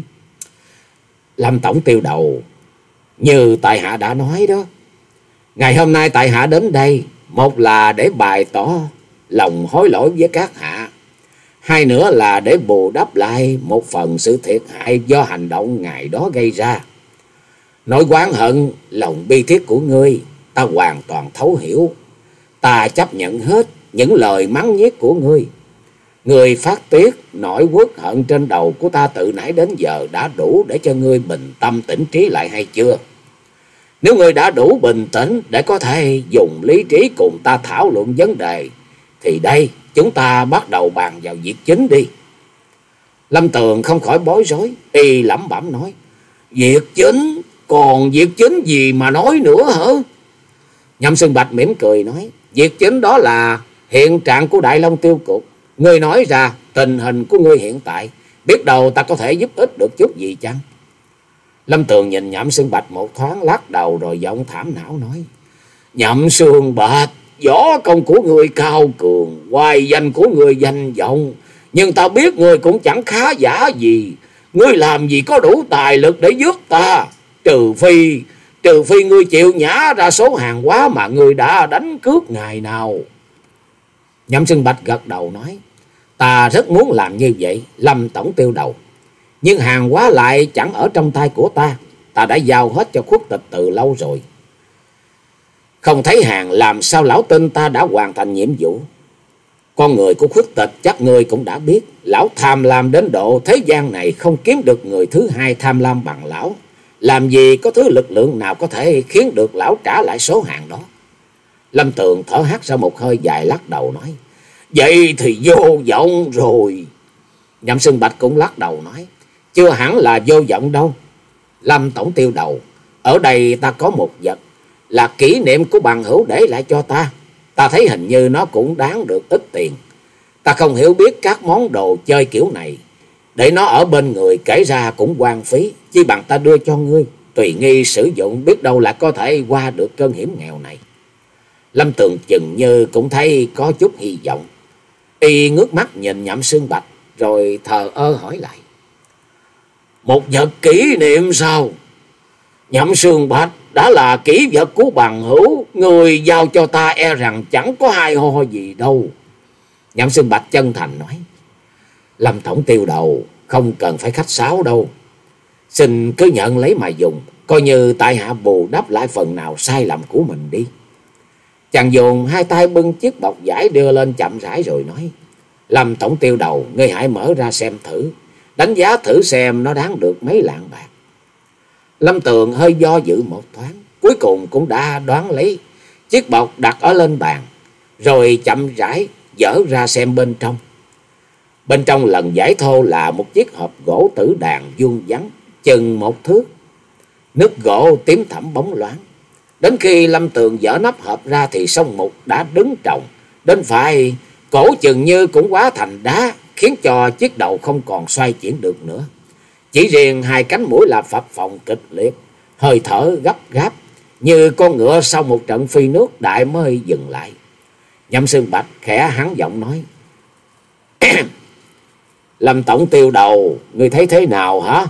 Lâm Tổng Tiêu Đầu, như tại hạ đã nói đó, ngày hôm nay tại hạ đến đây, một là để bày tỏ lòng hối lỗi với các hạ, hai nữa là để bù đắp lại một phần sự thiệt hại do hành động ngày đó gây ra. Nỗi oán hận, lòng bi thiết của ngươi ta hoàn toàn thấu hiểu. Ta chấp nhận hết những lời mắng nhiếc của ngươi. Ngươi phát tiết nỗi uất hận trên đầu của ta từ nãy đến giờ đã đủ để cho ngươi bình tâm tỉnh trí lại hay chưa? Nếu ngươi đã đủ bình tĩnh để có thể dùng lý trí cùng ta thảo luận vấn đề, thì đây, chúng ta bắt đầu bàn vào việc chính đi. Lâm Tường không khỏi bối rối, y lẩm bẩm nói: Việc chính còn việc chính gì mà nói nữa hả? Nhậm Sơn Bạch mỉm cười nói, việc chính đó là hiện trạng của Đại Long Tiêu Cục. Ngươi nói ra tình hình của ngươi hiện tại, biết đâu ta có thể giúp ích được chút gì chăng? Lâm Tường nhìn Nhậm Sơn Bạch một thoáng, lắc đầu rồi giọng thảm não nói, Nhậm Sơn Bạch, võ công của ngươi cao cường, hoài danh của ngươi danh vọng, nhưng ta biết ngươi cũng chẳng khá giả gì. Ngươi làm gì có đủ tài lực để giúp ta, trừ phi trừ phi ngươi chịu nhả ra số hàng hóa mà ngươi đã đánh cướp ngày nào. Nhậm Sơn Bạch gật đầu nói, ta rất muốn làm như vậy, Lâm tổng tiêu đầu, nhưng hàng hóa lại chẳng ở trong tay của ta, ta đã giao hết cho Khuất Tịch từ lâu rồi. Không thấy hàng làm sao lão tin ta đã hoàn thành nhiệm vụ. Con người của Khuất Tịch chắc ngươi cũng đã biết, lão tham lam đến độ thế gian này không kiếm được người thứ hai tham lam bằng lão. Làm gì có thứ lực lượng nào có thể khiến được lão trả lại số hàng đó. Lâm Tường thở hắt ra một hơi dài, lắc đầu nói, vậy thì vô vọng rồi. Nhậm Sơn Bạch cũng lắc đầu nói, chưa hẳn là vô vọng đâu. Lâm tổng tiêu đầu, ở đây ta có một vật là kỷ niệm của bằng hữu để lại cho ta. Ta thấy hình như nó cũng đáng được ít tiền. Ta không hiểu biết các món đồ chơi kiểu này, để nó ở bên người kể ra cũng hoang phí, chi bằng ta đưa cho ngươi, tùy nghi sử dụng, biết đâu lại có thể qua được cơn hiểm nghèo này. Lâm Tường chừng như cũng thấy có chút hy vọng, y ngước mắt nhìn Nhậm Sơn Bạch rồi thờ ơ hỏi lại, một vật kỷ niệm sao? Nhậm Sơn Bạch, đã là kỷ vật của bằng hữu, người giao cho ta e rằng chẳng có hai ho gì đâu. Nhậm Sơn Bạch chân thành nói, Lâm tổng tiêu đầu không cần phải khách sáo đâu, xin cứ nhận lấy mà dùng, coi như tại hạ bù đắp lại phần nào sai lầm của mình đi. Chàng dùng hai tay bưng chiếc bọc vải đưa lên chậm rãi rồi nói, Lâm tổng tiêu đầu, ngươi hãy mở ra xem thử, đánh giá thử xem nó đáng được mấy lạng bạc. Lâm Tường hơi do dự một thoáng, cuối cùng cũng đã đoán lấy chiếc bọc đặt ở lên bàn, rồi chậm rãi dở ra xem bên trong. Bên trong lần vải thô là một chiếc hộp gỗ tử đàn vuông vắn chừng một thước, nước gỗ tím thẫm bóng loáng. Đến khi Lâm Tường dở nắp hộp ra thì song mục đã đứng trồng, đến phải cổ chừng như cũng hóa thành đá, khiến cho chiếc đầu không còn xoay chuyển được nữa. Chỉ riêng hai cánh mũi là phập phồng kịch liệt, hơi thở gấp gáp, như con ngựa sau một trận phi nước đại mới dừng lại. Nhậm Sơn Bạch khẽ hắn giọng nói, Lâm tổng tiêu đầu, ngươi thấy thế nào hả?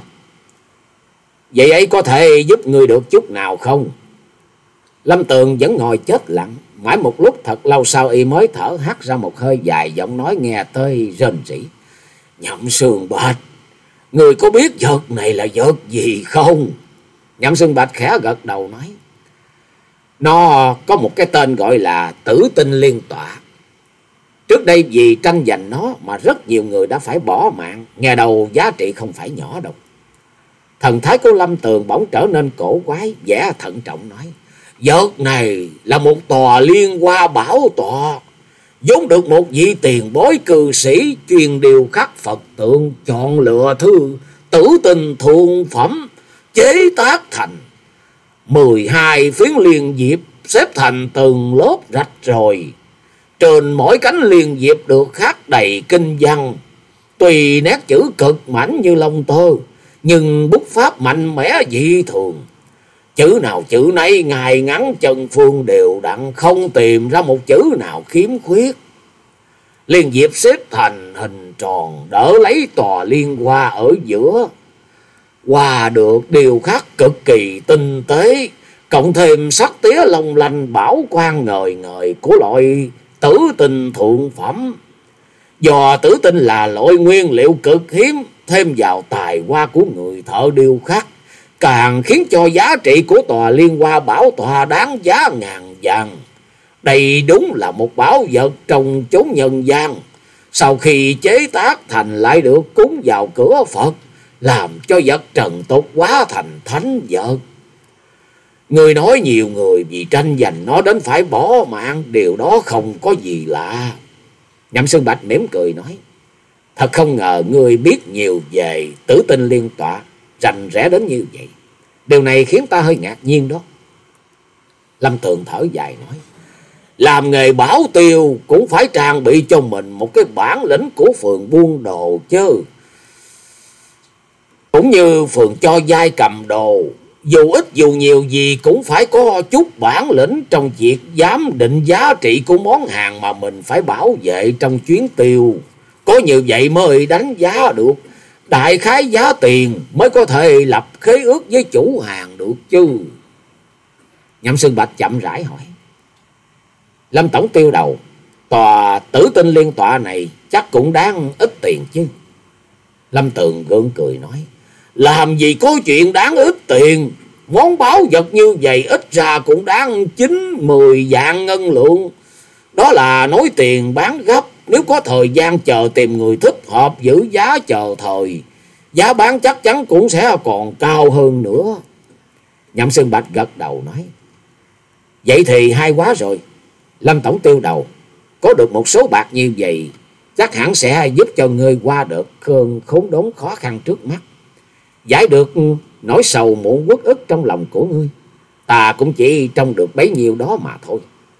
Vậy ấy có thể giúp ngươi được chút nào không? Lâm Tường vẫn ngồi chết lặng, mãi một lúc thật lâu sau y mới thở hắt ra một hơi dài, giọng nói nghe tới rên rỉ, Nhậm Sơn Bạch, người có biết vật này là vật gì không? Nhậm Sơn Bạch khẽ gật đầu nói, nó có một cái tên gọi là Tử Tinh Liên Tọa. Trước đây vì tranh giành nó mà rất nhiều người đã phải bỏ mạng, nghe đầu giá trị không phải nhỏ đâu. Thần thái của Lâm Tường bỗng trở nên cổ quái, vẻ thận trọng nói, vật này là một tòa liên hoa bảo tọa, vốn được một vị tiền bối cư sĩ chuyên điều khắc Phật tượng chọn lựa thư tử tình thượng phẩm chế tác thành. Mười hai phiến liên diệp xếp thành từng lớp rạch ròi, trên mỗi cánh liên diệp được khắc đầy kinh văn, tùy nét chữ cực mảnh như lông tơ, nhưng bút pháp mạnh mẽ dị thường. Chữ nào chữ nấy ngày ngắn chân phương đều đặn, không tìm ra một chữ nào khiếm khuyết. Liên diệp xếp thành hình tròn, đỡ lấy tòa liên hoa ở giữa. Hoa được điều khắc cực kỳ tinh tế, cộng thêm sắc tía long lanh bảo quang ngời ngời của loại tử tinh thượng phẩm. Do tử tinh là loại nguyên liệu cực hiếm, thêm vào tài hoa của người thợ điêu khắc, càng khiến cho giá trị của tòa liên hoa bảo tọa đáng giá ngàn vàng. Đây đúng là một bảo vật trong chốn nhân gian, sau khi chế tác thành lại được cúng vào cửa Phật, làm cho vật trần tục hóa thành thánh vật. Người nói nhiều người vì tranh giành nó đến phải bỏ mạng, điều đó không có gì lạ. Nhậm Sơn Bạch mỉm cười nói, thật không ngờ ngươi biết nhiều về Tử Tinh Liên Tọa, rành rẽ đến như vậy. Điều này khiến ta hơi ngạc nhiên đó. Lâm Tường thở dài nói, làm nghề bảo tiêu cũng phải trang bị cho mình một cái bản lĩnh của phường buôn đồ chứ. Cũng như phường cho vay cầm đồ, dù ít dù nhiều gì cũng phải có chút bản lĩnh trong việc giám định giá trị của món hàng mà mình phải bảo vệ trong chuyến tiêu. Có như vậy mới đánh giá được đại khái giá tiền, mới có thể lập khế ước với chủ hàng được chứ. Nhậm Xương Bạch chậm rãi hỏi, Lâm tổng tiêu đầu, tòa Tử Tinh Liên tọa này chắc cũng đáng ít tiền chứ? Lâm Tường gượng cười nói, làm gì có chuyện đáng ít tiền, món báu vật như vậy ít ra cũng đáng chín mười vạn ngân lượng. Đó là nói tiền bán gấp, nếu có thời gian chờ tìm người thích hợp giữ giá chờ thời, giá bán chắc chắn cũng sẽ còn cao hơn nữa. Nhậm Xương Bạch gật đầu nói, vậy thì hay quá rồi. Lâm tổng tiêu đầu, có được một số bạc như vậy chắc hẳn sẽ giúp cho ngươi qua được cơn khốn đốn khó khăn trước mắt, giải được nỗi sầu muộn uất ức trong lòng của ngươi. Ta cũng chỉ trông được bấy nhiêu đó mà thôi.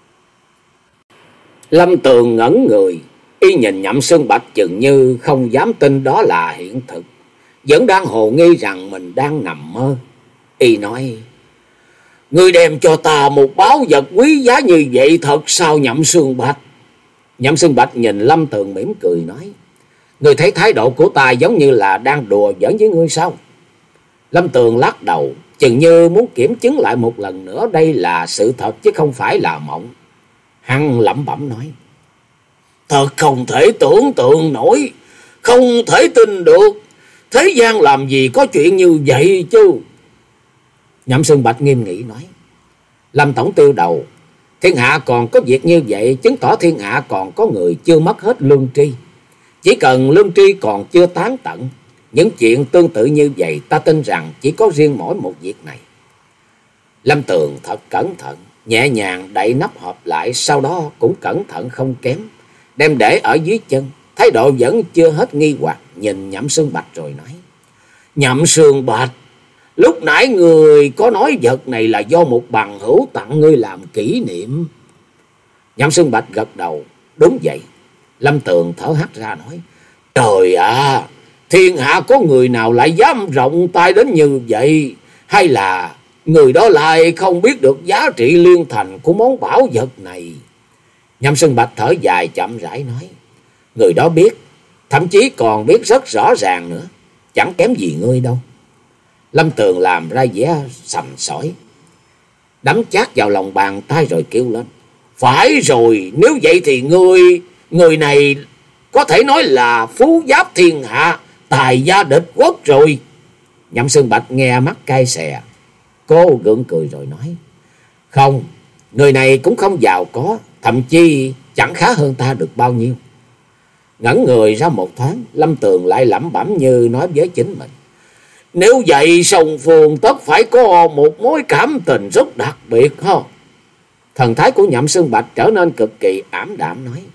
Lâm Tường ngẩn người, y nhìn Nhậm Xương Bạch chừng như không dám tin đó là hiện thực, vẫn đang hồ nghi rằng mình đang nằm mơ. Y nói, ngươi đem cho ta một báu vật quý giá như vậy thật sao Nhậm Xương Bạch? Nhậm Xương Bạch nhìn Lâm Tường mỉm cười nói, ngươi thấy thái độ của ta giống như là đang đùa giỡn với ngươi sao? Lâm Tường lắc đầu, chừng như muốn kiểm chứng lại một lần nữa đây là sự thật chứ không phải là mộng. Hắn lẩm bẩm nói, thật không thể tưởng tượng nổi, không thể tin được, thế gian làm gì có chuyện như vậy chứ? Nhậm Xương Bạch nghiêm nghị nói, Lâm tổng tiêu đầu, thiên hạ còn có việc như vậy chứng tỏ thiên hạ còn có người chưa mất hết lương tri. Chỉ cần lương tri còn chưa tán tận, những chuyện tương tự như vậy ta tin rằng chỉ có riêng mỗi một việc này. Lâm Tường thật cẩn thận, nhẹ nhàng đậy nắp hộp lại, sau đó cũng cẩn thận không kém, đem để ở dưới chân, thái độ vẫn chưa hết nghi hoặc, nhìn Nhậm Xương Bạch rồi nói, Nhậm Xương Bạch, lúc nãy người có nói vật này là do một bằng hữu tặng ngươi làm kỷ niệm. Nhậm Xương Bạch gật đầu, đúng vậy. Lâm Tường thở hắt ra nói, trời ạ, thiên hạ có người nào lại dám rộng tay đến như vậy? Hay là người đó lại không biết được giá trị liên thành của món bảo vật này? Nhậm Xương Bạch thở dài chậm rãi nói, người đó biết, thậm chí còn biết rất rõ ràng nữa, chẳng kém gì ngươi đâu. Lâm Tường làm ra vẻ sầm sỏi, đấm chát vào lòng bàn tay rồi kêu lên, phải rồi, nếu vậy thì ngươi, người này có thể nói là phú giáp thiên hạ, tài gia địch quốc rồi. Nhậm Xương Bạch nghe mắt cay xè, cô gượng cười rồi nói, không, người này cũng không giàu có, thậm chí chẳng khá hơn ta được bao nhiêu. Ngẩn người ra một thoáng, Lâm Tường lại lẩm bẩm như nói với chính mình, nếu vậy song phương tất phải có một mối cảm tình rất đặc biệt ha. Thần thái của Nhậm Xương Bạch trở nên cực kỳ ảm đạm nói,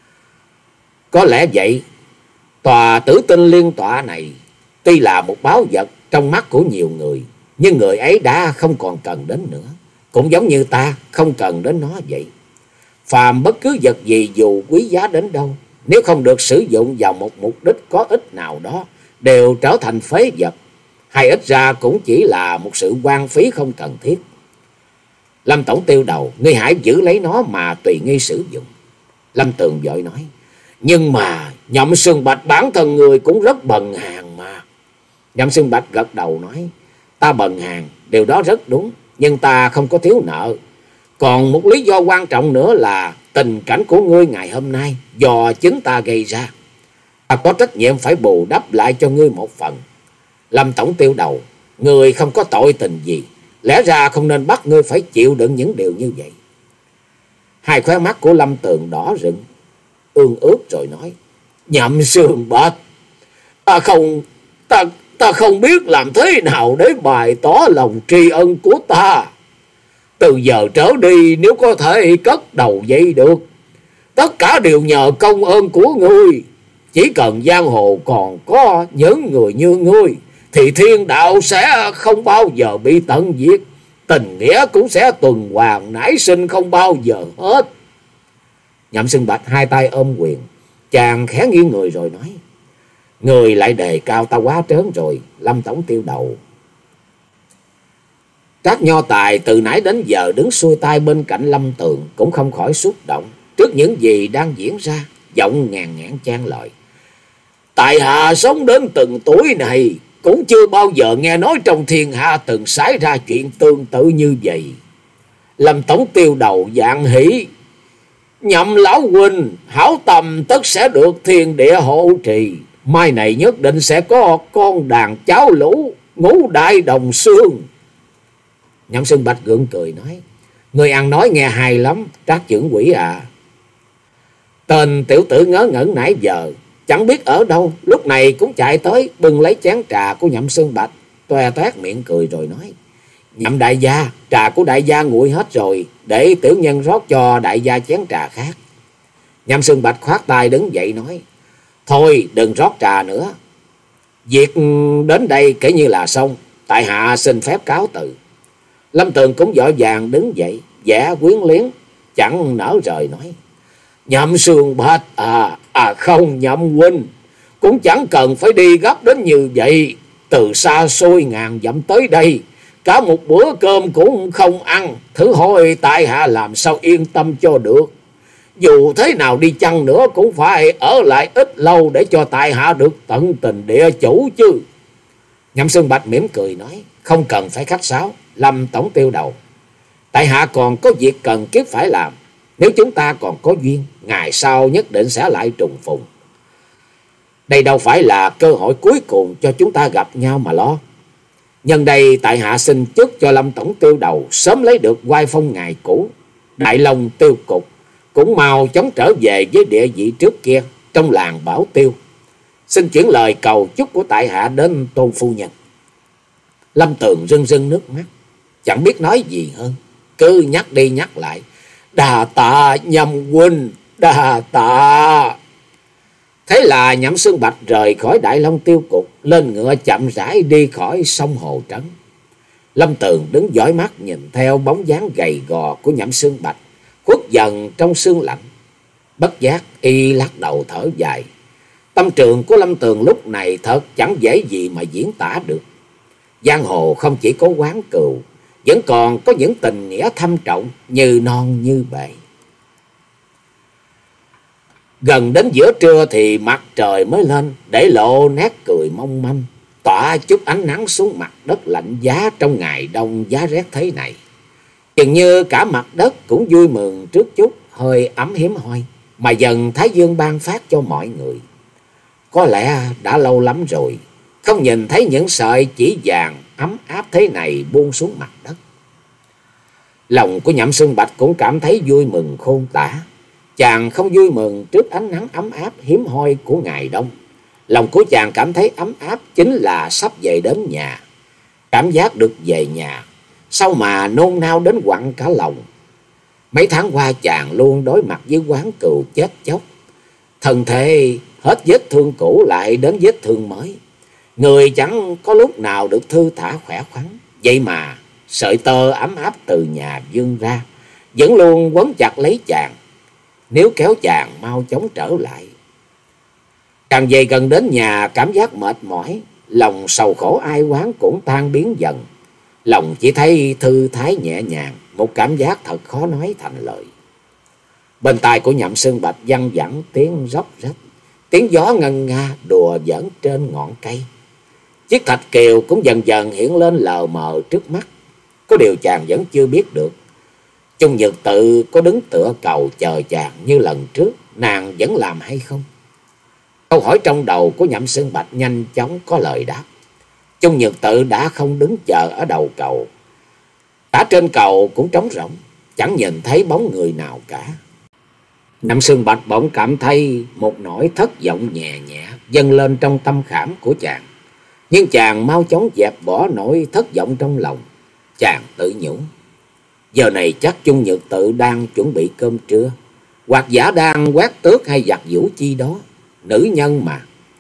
có lẽ vậy. Tòa Tử Tinh Liên tọa này tuy là một báu vật trong mắt của nhiều người, nhưng người ấy đã không còn cần đến nữa, cũng giống như ta không cần đến nó vậy. Phàm bất cứ vật gì dù quý giá đến đâu, nếu không được sử dụng vào một mục đích có ích nào đó, đều trở thành phế vật, hay ít ra cũng chỉ là một sự hoang phí không cần thiết. Lâm tổng tiêu đầu, ngươi hãy giữ lấy nó mà tùy nghi sử dụng. Lâm Tường vội nói, nhưng mà Nhậm Xương Bạch bản thân người cũng rất bần hàn mà. Nhậm Xương Bạch gật đầu nói, ta bần hàn, điều đó rất đúng, nhưng ta không có thiếu nợ. Còn một lý do quan trọng nữa là tình cảnh của ngươi ngày hôm nay do chính ta gây ra. Ta có trách nhiệm phải bù đắp lại cho ngươi một phần. Lâm tổng tiêu đầu, ngươi không có tội tình gì, lẽ ra không nên bắt ngươi phải chịu đựng những điều như vậy. Hai khóe mắt của Lâm Tường đỏ rực, ương ướt rồi nói, Nhậm Xương Bạch, ta không, ta, ta không biết làm thế nào để bày tỏ lòng tri ân của ta. Từ giờ trở đi, nếu có thể cất đầu dậy được, tất cả đều nhờ công ơn của ngươi. Chỉ cần giang hồ còn có những người như ngươi, thì thiên đạo sẽ không bao giờ bị tận diệt, tình nghĩa cũng sẽ tuần hoàn nảy sinh không bao giờ hết. Nhậm Xương Bạch hai tay ôm quyền, chàng khẽ nghiêng người rồi nói: Người lại đề cao ta quá trớn rồi, Lâm tổng tiêu đầu. Trác Nho Tài từ nãy đến giờ đứng xuôi tay bên cạnh Lâm Tường cũng không khỏi xúc động trước những gì đang diễn ra, giọng ngàn ngãn chan lời: Tại hạ sống đến từng tuổi này cũng chưa bao giờ nghe nói trong thiên hạ từng xảy ra chuyện tương tự như vậy. Lâm tổng tiêu đầu vạn hỷ, Nhậm lão huynh hảo tâm tất sẽ được thiên địa hộ trì, mai này nhất định sẽ có con đàn cháu lũ ngũ đại đồng xương. Nhậm Xương Bạch gượng cười nói: Người ăn nói nghe hay lắm, Trác trưởng quỹ à. Tên tiểu tử ngớ ngẩn nãy giờ chẳng biết ở đâu, lúc này cũng chạy tới bưng lấy chén trà của Nhậm Xương Bạch, toe toét miệng cười rồi nói: Nhậm đại gia, trà của đại gia nguội hết rồi, để tiểu nhân rót cho đại gia chén trà khác. Nhậm Xương Bạch khoát tay đứng dậy nói: Thôi đừng rót trà nữa, việc đến đây kể như là xong, tại hạ xin phép cáo từ. Lâm Tường cũng vội vàng đứng dậy, vẻ quyến liếng chẳng nỡ rời nói: Nhậm Xương Bạch à, à không Nhậm huynh, cũng chẳng cần phải đi gấp đến như vậy, từ xa xôi ngàn dặm tới đây, cả một bữa cơm cũng không ăn, thử hỏi tại hạ làm sao yên tâm cho được. Dù thế nào đi chăng nữa cũng phải ở lại ít lâu để cho tại hạ được tận tình địa chủ chứ. Nhậm Xương Bạch mỉm cười nói: Không cần phải khách sáo, Lâm tổng tiêu đầu, tại hạ còn có việc cần kiếp phải làm. Nếu chúng ta còn có duyên, ngày sau nhất định sẽ lại trùng phùng. Đây đâu phải là cơ hội cuối cùng cho chúng ta gặp nhau mà lo. Nhân đây tại hạ xin chúc cho Lâm tổng tiêu đầu sớm lấy được oai phong ngày cũ, Đại Long tiêu cục cũng mau chóng trở về với địa vị trước kia trong làng Bảo Tiêu. Xin chuyển lời cầu chúc của tại hạ đến tôn phu nhân. Lâm Tường rưng rưng nước mắt, chẳng biết nói gì hơn, cứ nhắc đi nhắc lại: Đà tạ Nhậm huynh, đà tạ. Thế là Nhậm Xương Bạch rời khỏi Đại Long tiêu cục, lên ngựa chậm rãi đi khỏi sông Hồ Trấn. Lâm Tường đứng dõi mắt nhìn theo bóng dáng gầy gò của Nhậm Xương Bạch khuất dần trong sương lạnh, bất giác y lắc đầu thở dài. Tâm trạng của Lâm Tường lúc này thật chẳng dễ gì mà diễn tả được. Giang hồ không chỉ có oán cừu, vẫn còn có những tình nghĩa thâm trọng như non như bể. Gần đến giữa trưa thì mặt trời mới lên, để lộ nét cười mong manh, tỏa chút ánh nắng xuống mặt đất lạnh giá trong ngày đông giá rét thế này. Chừng như cả mặt đất cũng vui mừng trước chút hơi ấm hiếm hoi mà dần Thái Dương ban phát cho mọi người. Có lẽ đã lâu lắm rồi không nhìn thấy những sợi chỉ vàng ấm áp thế này buông xuống mặt đất. Lòng của Nhậm Xương Bạch cũng cảm thấy vui mừng khôn tả. Chàng không vui mừng trước ánh nắng ấm áp hiếm hoi của ngày đông. Lòng của chàng cảm thấy ấm áp chính là sắp về đến nhà. Cảm giác được về nhà, sao mà nôn nao đến quặn cả lòng. Mấy tháng qua chàng luôn đối mặt với oán cừu chết chóc. Thân thể hết vết thương cũ lại đến vết thương mới. Người chẳng có lúc nào được thư thả khỏe khoắn. Vậy mà sợi tơ ấm áp từ nhà vươn ra vẫn luôn quấn chặt lấy chàng, nếu kéo chàng mau chóng trở lại. Càng về gần đến nhà, cảm giác mệt mỏi, lòng sầu khổ ai oán cũng tan biến dần. Lòng chỉ thấy thư thái nhẹ nhàng, một cảm giác thật khó nói thành lời. Bên tai của Nhậm Xương Bạch văng vẳng tiếng róc rách, tiếng gió ngân nga đùa giỡn trên ngọn cây. Chiếc thạch kiều cũng dần dần hiện lên lờ mờ trước mắt. Có điều chàng vẫn chưa biết được Chung Nhược Tự có đứng tựa cầu chờ chàng như lần trước, nàng vẫn làm hay không? Câu hỏi trong đầu của Nhậm Xương Bạch nhanh chóng có lời đáp. Chung Nhược Tự đã không đứng chờ ở đầu cầu. Cả trên cầu cũng trống rỗng, chẳng nhìn thấy bóng người nào cả. Nhậm Xương Bạch bỗng cảm thấy một nỗi thất vọng nhẹ nhẹ dâng lên trong tâm khảm của chàng. Nhưng chàng mau chóng dẹp bỏ nỗi thất vọng trong lòng. Chàng tự nhủ, giờ này chắc Chung Nhược Tự đang chuẩn bị cơm trưa, hoặc giả đang quét tước hay giặt giũ chi đó. Nữ nhân mà.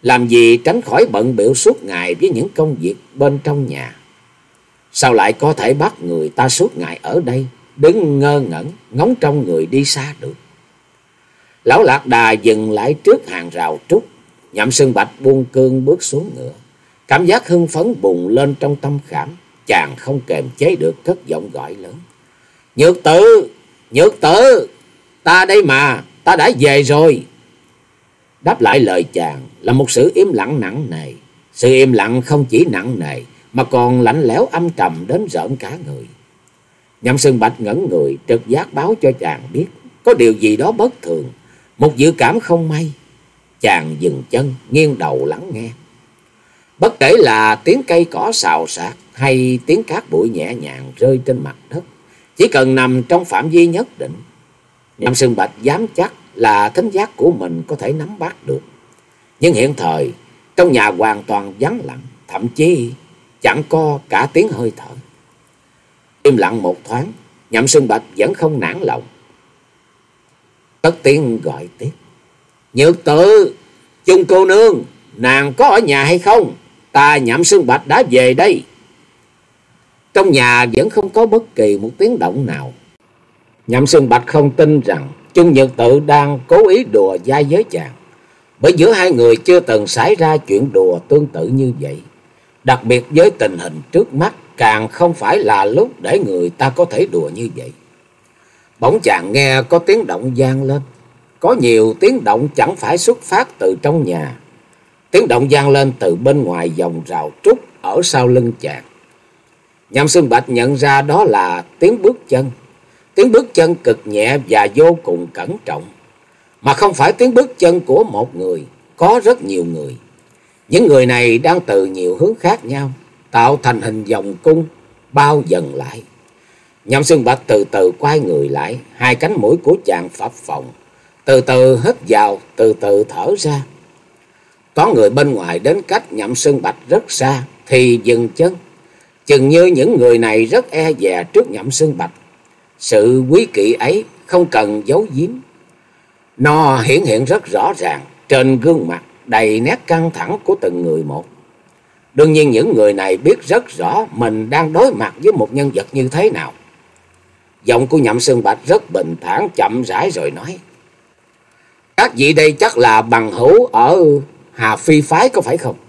làm gì tránh khỏi bận bịu suốt ngày với những công việc bên trong nhà. Sao lại có thể bắt người ta suốt ngày ở đây, đứng ngơ ngẩn, ngóng trông người đi xa được? Lão Lạc Đà dừng lại trước hàng rào trúc. Nhậm Xương Bạch buông cương bước xuống ngựa. Cảm giác hưng phấn bùng lên trong tâm khảm. Chàng không kềm chế được cất giọng gọi lớn: Nhược Tử, Nhược Tử, ta đây mà, ta đã về rồi. Đáp lại lời chàng là một sự im lặng nặng nề. Sự im lặng không chỉ nặng nề mà còn lạnh lẽo âm trầm đến rợn cả người. Nhậm Xương Bạch ngẩn người, trực giác báo cho chàng biết có điều gì đó bất thường, một dự cảm không may. Chàng dừng chân, nghiêng đầu lắng nghe. Bất kể là tiếng cây cỏ xào xạc hay tiếng cát bụi nhẹ nhàng rơi trên mặt đất, chỉ cần nằm trong phạm vi nhất định, Nhậm Xương Bạch dám chắc là thính giác của mình có thể nắm bắt được. Nhưng hiện thời trong nhà hoàn toàn vắng lặng, thậm chí chẳng có cả tiếng hơi thở. Im lặng một thoáng, Nhậm Xương Bạch vẫn không nản lòng, cất tiếng gọi tiếp: Nhược Tử, Chung cô nương, nàng có ở nhà hay không? Ta Nhậm Xương Bạch đã về đây. Trong nhà vẫn không có bất kỳ một tiếng động nào. Nhậm Xương Bạch không tin rằng Chung Nhược Tử đang cố ý đùa dai với chàng, bởi giữa hai người chưa từng xảy ra chuyện đùa tương tự như vậy. Đặc biệt với tình hình trước mắt, càng không phải là lúc để người ta có thể đùa như vậy. Bỗng chàng nghe có tiếng động vang lên. Có nhiều tiếng động chẳng phải xuất phát từ trong nhà. Tiếng động vang lên từ bên ngoài vòng rào trúc ở sau lưng chàng. Nhậm Xương Bạch nhận ra đó là tiếng bước chân. Tiếng bước chân cực nhẹ và vô cùng cẩn trọng. Mà không phải tiếng bước chân của một người, có rất nhiều người. Những người này đang từ nhiều hướng khác nhau, tạo thành hình vòng cung, bao dần lại. Nhậm Xương Bạch từ từ quay người lại, hai cánh mũi của chàng phập phồng, từ từ hít vào, từ từ thở ra. Có người bên ngoài đến cách Nhậm Xương Bạch rất xa thì dừng chân. Chừng như những người này rất e dè trước Nhậm Xương Bạch. Sự quý kỵ ấy không cần giấu giếm, nó hiển hiện rất rõ ràng trên gương mặt đầy nét căng thẳng của từng người một. Đương nhiên những người này biết rất rõ mình đang đối mặt với một nhân vật như thế nào. Giọng của Nhậm Xương Bạch rất bình thản, chậm rãi rồi nói: Các vị đây chắc là bằng hữu ở Hà Phi phái có phải không?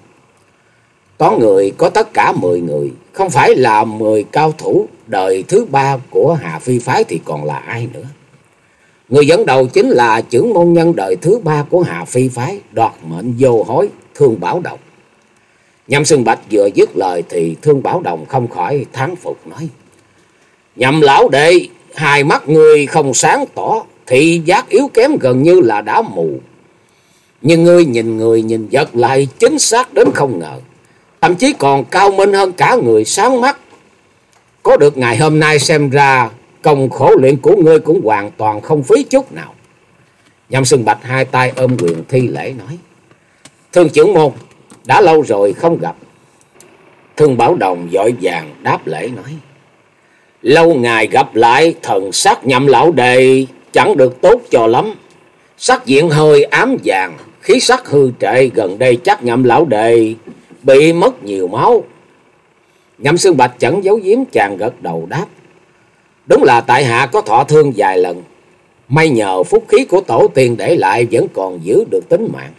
Có người có tất cả mười người, không phải là mười cao thủ đời thứ ba của Hà Phi phái thì còn là ai nữa? Người dẫn đầu chính là trưởng môn nhân đời thứ ba của Hà Phi phái, đoạt mệnh vô hối, Thương Bảo Đồng. Nhậm Xương Bạch vừa dứt lời thì Thương Bảo Đồng không khỏi thán phục nói: Nhậm lão đệ, hai mắt người không sáng tỏ, thị giác yếu kém gần như là đã mù. Nhưng ngươi nhìn người nhìn vật lại chính xác đến không ngờ, thậm chí còn cao minh hơn cả người sáng mắt. Có được ngày hôm nay xem ra công khổ luyện của ngươi cũng hoàn toàn không phí chút nào. Nhậm Xương Bạch hai tay ôm quyền thi lễ nói: Thương trưởng môn, đã lâu rồi không gặp. Thương Bảo Đồng vội vàng đáp lễ nói: Lâu ngày gặp lại, thần sắc Nhậm lão đệ chẳng được tốt cho lắm. Sắc diện hơi ám vàng, khí sắc hư trệ, gần đây chắc Nhậm lão đệ bị mất nhiều máu. Nhậm Xương Bạch chẳng giấu giếm, chàng gật đầu đáp: Đúng là tại hạ có thọ thương vài lần, may nhờ phúc khí của tổ tiên để lại vẫn còn giữ được tính mạng.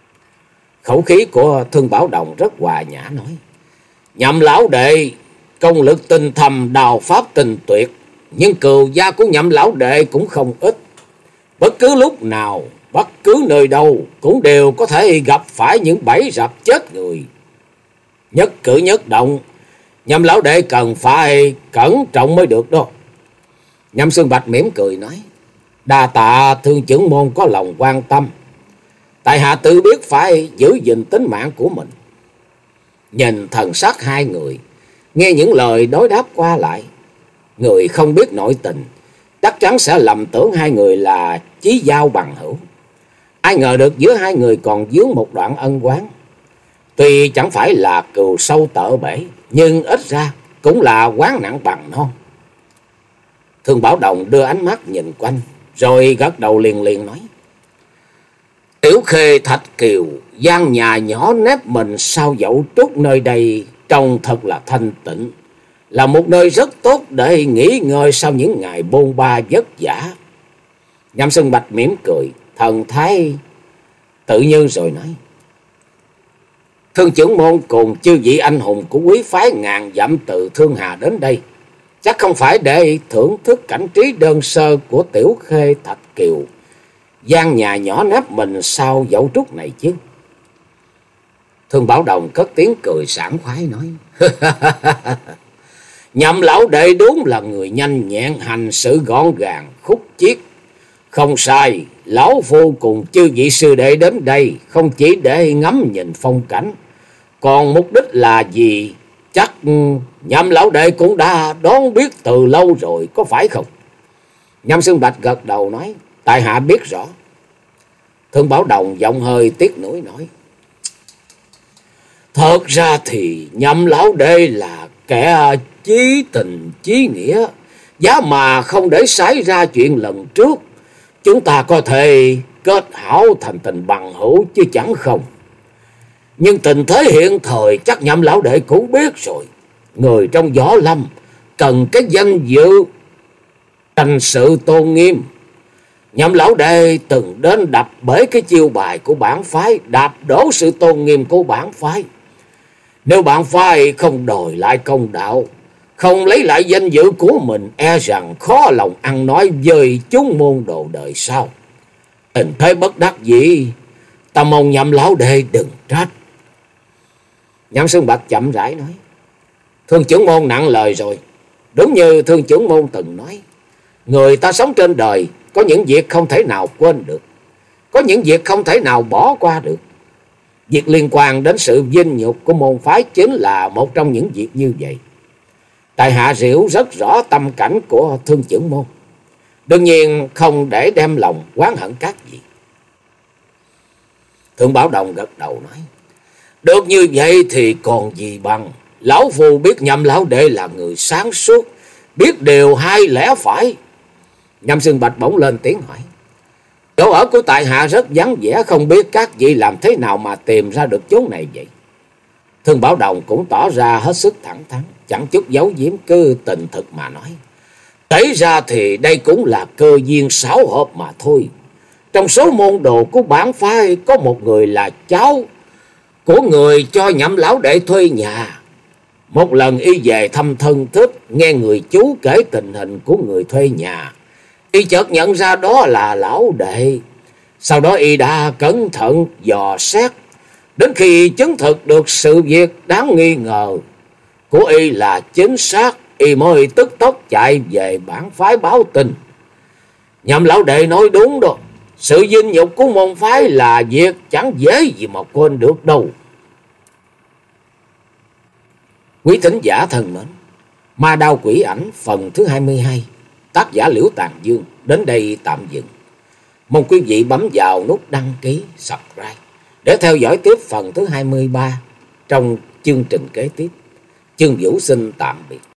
Khẩu khí của Thương Bảo Đồng rất hòa nhã nói: Nhậm lão đệ công lực tinh thầm, đào pháp tinh tuyệt, nhưng cừu gia của Nhậm lão đệ cũng không ít. Bất cứ lúc nào, bất cứ nơi đâu cũng đều có thể gặp phải những bẫy rập chết người. Nhất cử nhất động, Nhậm lão đệ cần phải cẩn trọng mới được đó. Nhậm Xương Bạch mỉm cười nói: Đa tạ Thương trưởng môn có lòng quan tâm, tại hạ tự biết phải giữ gìn tính mạng của mình. Nhìn thần sắc hai người, nghe những lời đối đáp qua lại, người không biết nội tình chắc chắn sẽ lầm tưởng hai người là chí giao bằng hữu. Ai ngờ được giữa hai người còn vướng một đoạn ân oán. Tuy chẳng phải là cừu sâu tợ bể, nhưng ít ra cũng là oán nặng bằng non. Thương Bảo Đồng đưa ánh mắt nhìn quanh, rồi gật đầu liền liền nói: Tiểu Khê Thạch Kiều, gian nhà nhỏ nép mình sau dậu trúc nơi đây trông thật là thanh tịnh, là một nơi rất tốt để nghỉ ngơi sau những ngày bôn ba vất vả. Nhâm Xuân Bạch mỉm cười, thần thái tự nhiên rồi nói: Thương trưởng môn cùng chư vị anh hùng của quý phái ngàn dặm từ Thương Hà đến đây, chắc không phải để thưởng thức cảnh trí đơn sơ của Tiểu Khê Thạch Kiều, gian nhà nhỏ nép mình sau dậu trúc này chứ? Thương Bảo Đồng cất tiếng cười sảng khoái nói: Nhậm lão đệ đúng là người nhanh nhẹn, hành sự gọn gàng, khúc chiết. Không sai, lão phu cùng chư vị sư đệ đến đây không chỉ để ngắm nhìn phong cảnh, còn mục đích là gì chắc Nhậm lão đệ cũng đã đoán biết từ lâu rồi, có phải không? Nhâm Xương Bạch gật đầu nói: Tại hạ biết rõ. Thương Bảo Đồng giọng hơi tiếc nuối nói: Thật ra thì Nhậm lão đệ là kẻ chí tình chí nghĩa, giá mà không để xảy ra chuyện lần trước, chúng ta có thể kết hảo thành tình bằng hữu chứ chẳng không. Nhưng tình thế hiện thời chắc Nhậm lão đệ cũng biết rồi, người trong võ lâm cần cái danh dự, tranh sự tôn nghiêm. Nhậm lão đệ từng đến đập bể cái chiêu bài của bản phái, đạp đổ sự tôn nghiêm của bản phái. Nếu bản phái không đòi lại công đạo, không lấy lại danh dự của mình, e rằng khó lòng ăn nói với chúng môn đồ đời sau. Tình thế bất đắc dĩ, ta mong Nhậm lão đệ đừng trách. Nhậm Xuân Bạch chậm rãi nói: Thương trưởng môn nặng lời rồi. Đúng như Thương trưởng môn từng nói, người ta sống trên đời có những việc không thể nào quên được, có những việc không thể nào bỏ qua được. Việc liên quan đến sự vinh nhục của môn phái chính là một trong những việc như vậy. Tại hạ hiểu rất rõ tâm cảnh của Thương trưởng môn, đương nhiên không để đem lòng oán hận các vị. Thương Bảo Đồng gật đầu nói: Được như vậy thì còn gì bằng. Lão phu biết Nhậm lão đệ là người sáng suốt, biết điều hay lẽ phải. Nhâm Xương Bạch bỗng lên tiếng hỏi: Chỗ ở của tại hạ rất vắng vẻ, không biết các vị làm thế nào mà tìm ra được chốn này vậy? Thương Bảo Đồng cũng tỏ ra hết sức thẳng thắn, chẳng chút giấu giếm, cứ tình thực mà nói: Kể ra thì đây cũng là cơ duyên xảo hợp mà thôi. Trong số môn đồ của bản phái có một người là cháu của người cho Nhậm lão đệ thuê nhà. Một lần y về thăm thân thích, nghe người chú kể tình hình của người thuê nhà, y chợt nhận ra đó là lão đệ. Sau đó y đã cẩn thận dò xét, đến khi chứng thực được sự việc đáng nghi ngờ của y là chính xác, y mới tức tốc chạy về bản phái báo tin. Nhậm lão đệ nói đúng đó, sự vinh nhục của môn phái là việc chẳng dễ gì mà quên được đâu. Quý thính giả thân mến, Ma Đao Quỷ Ảnh phần thứ hai mươi hai, tác giả Liễu Tàn Dương đến đây tạm dừng. Mong quý vị bấm vào nút đăng ký, subscribe để theo dõi tiếp phần thứ hai mươi ba trong chương trình kế tiếp. Chương Vũ xin tạm biệt.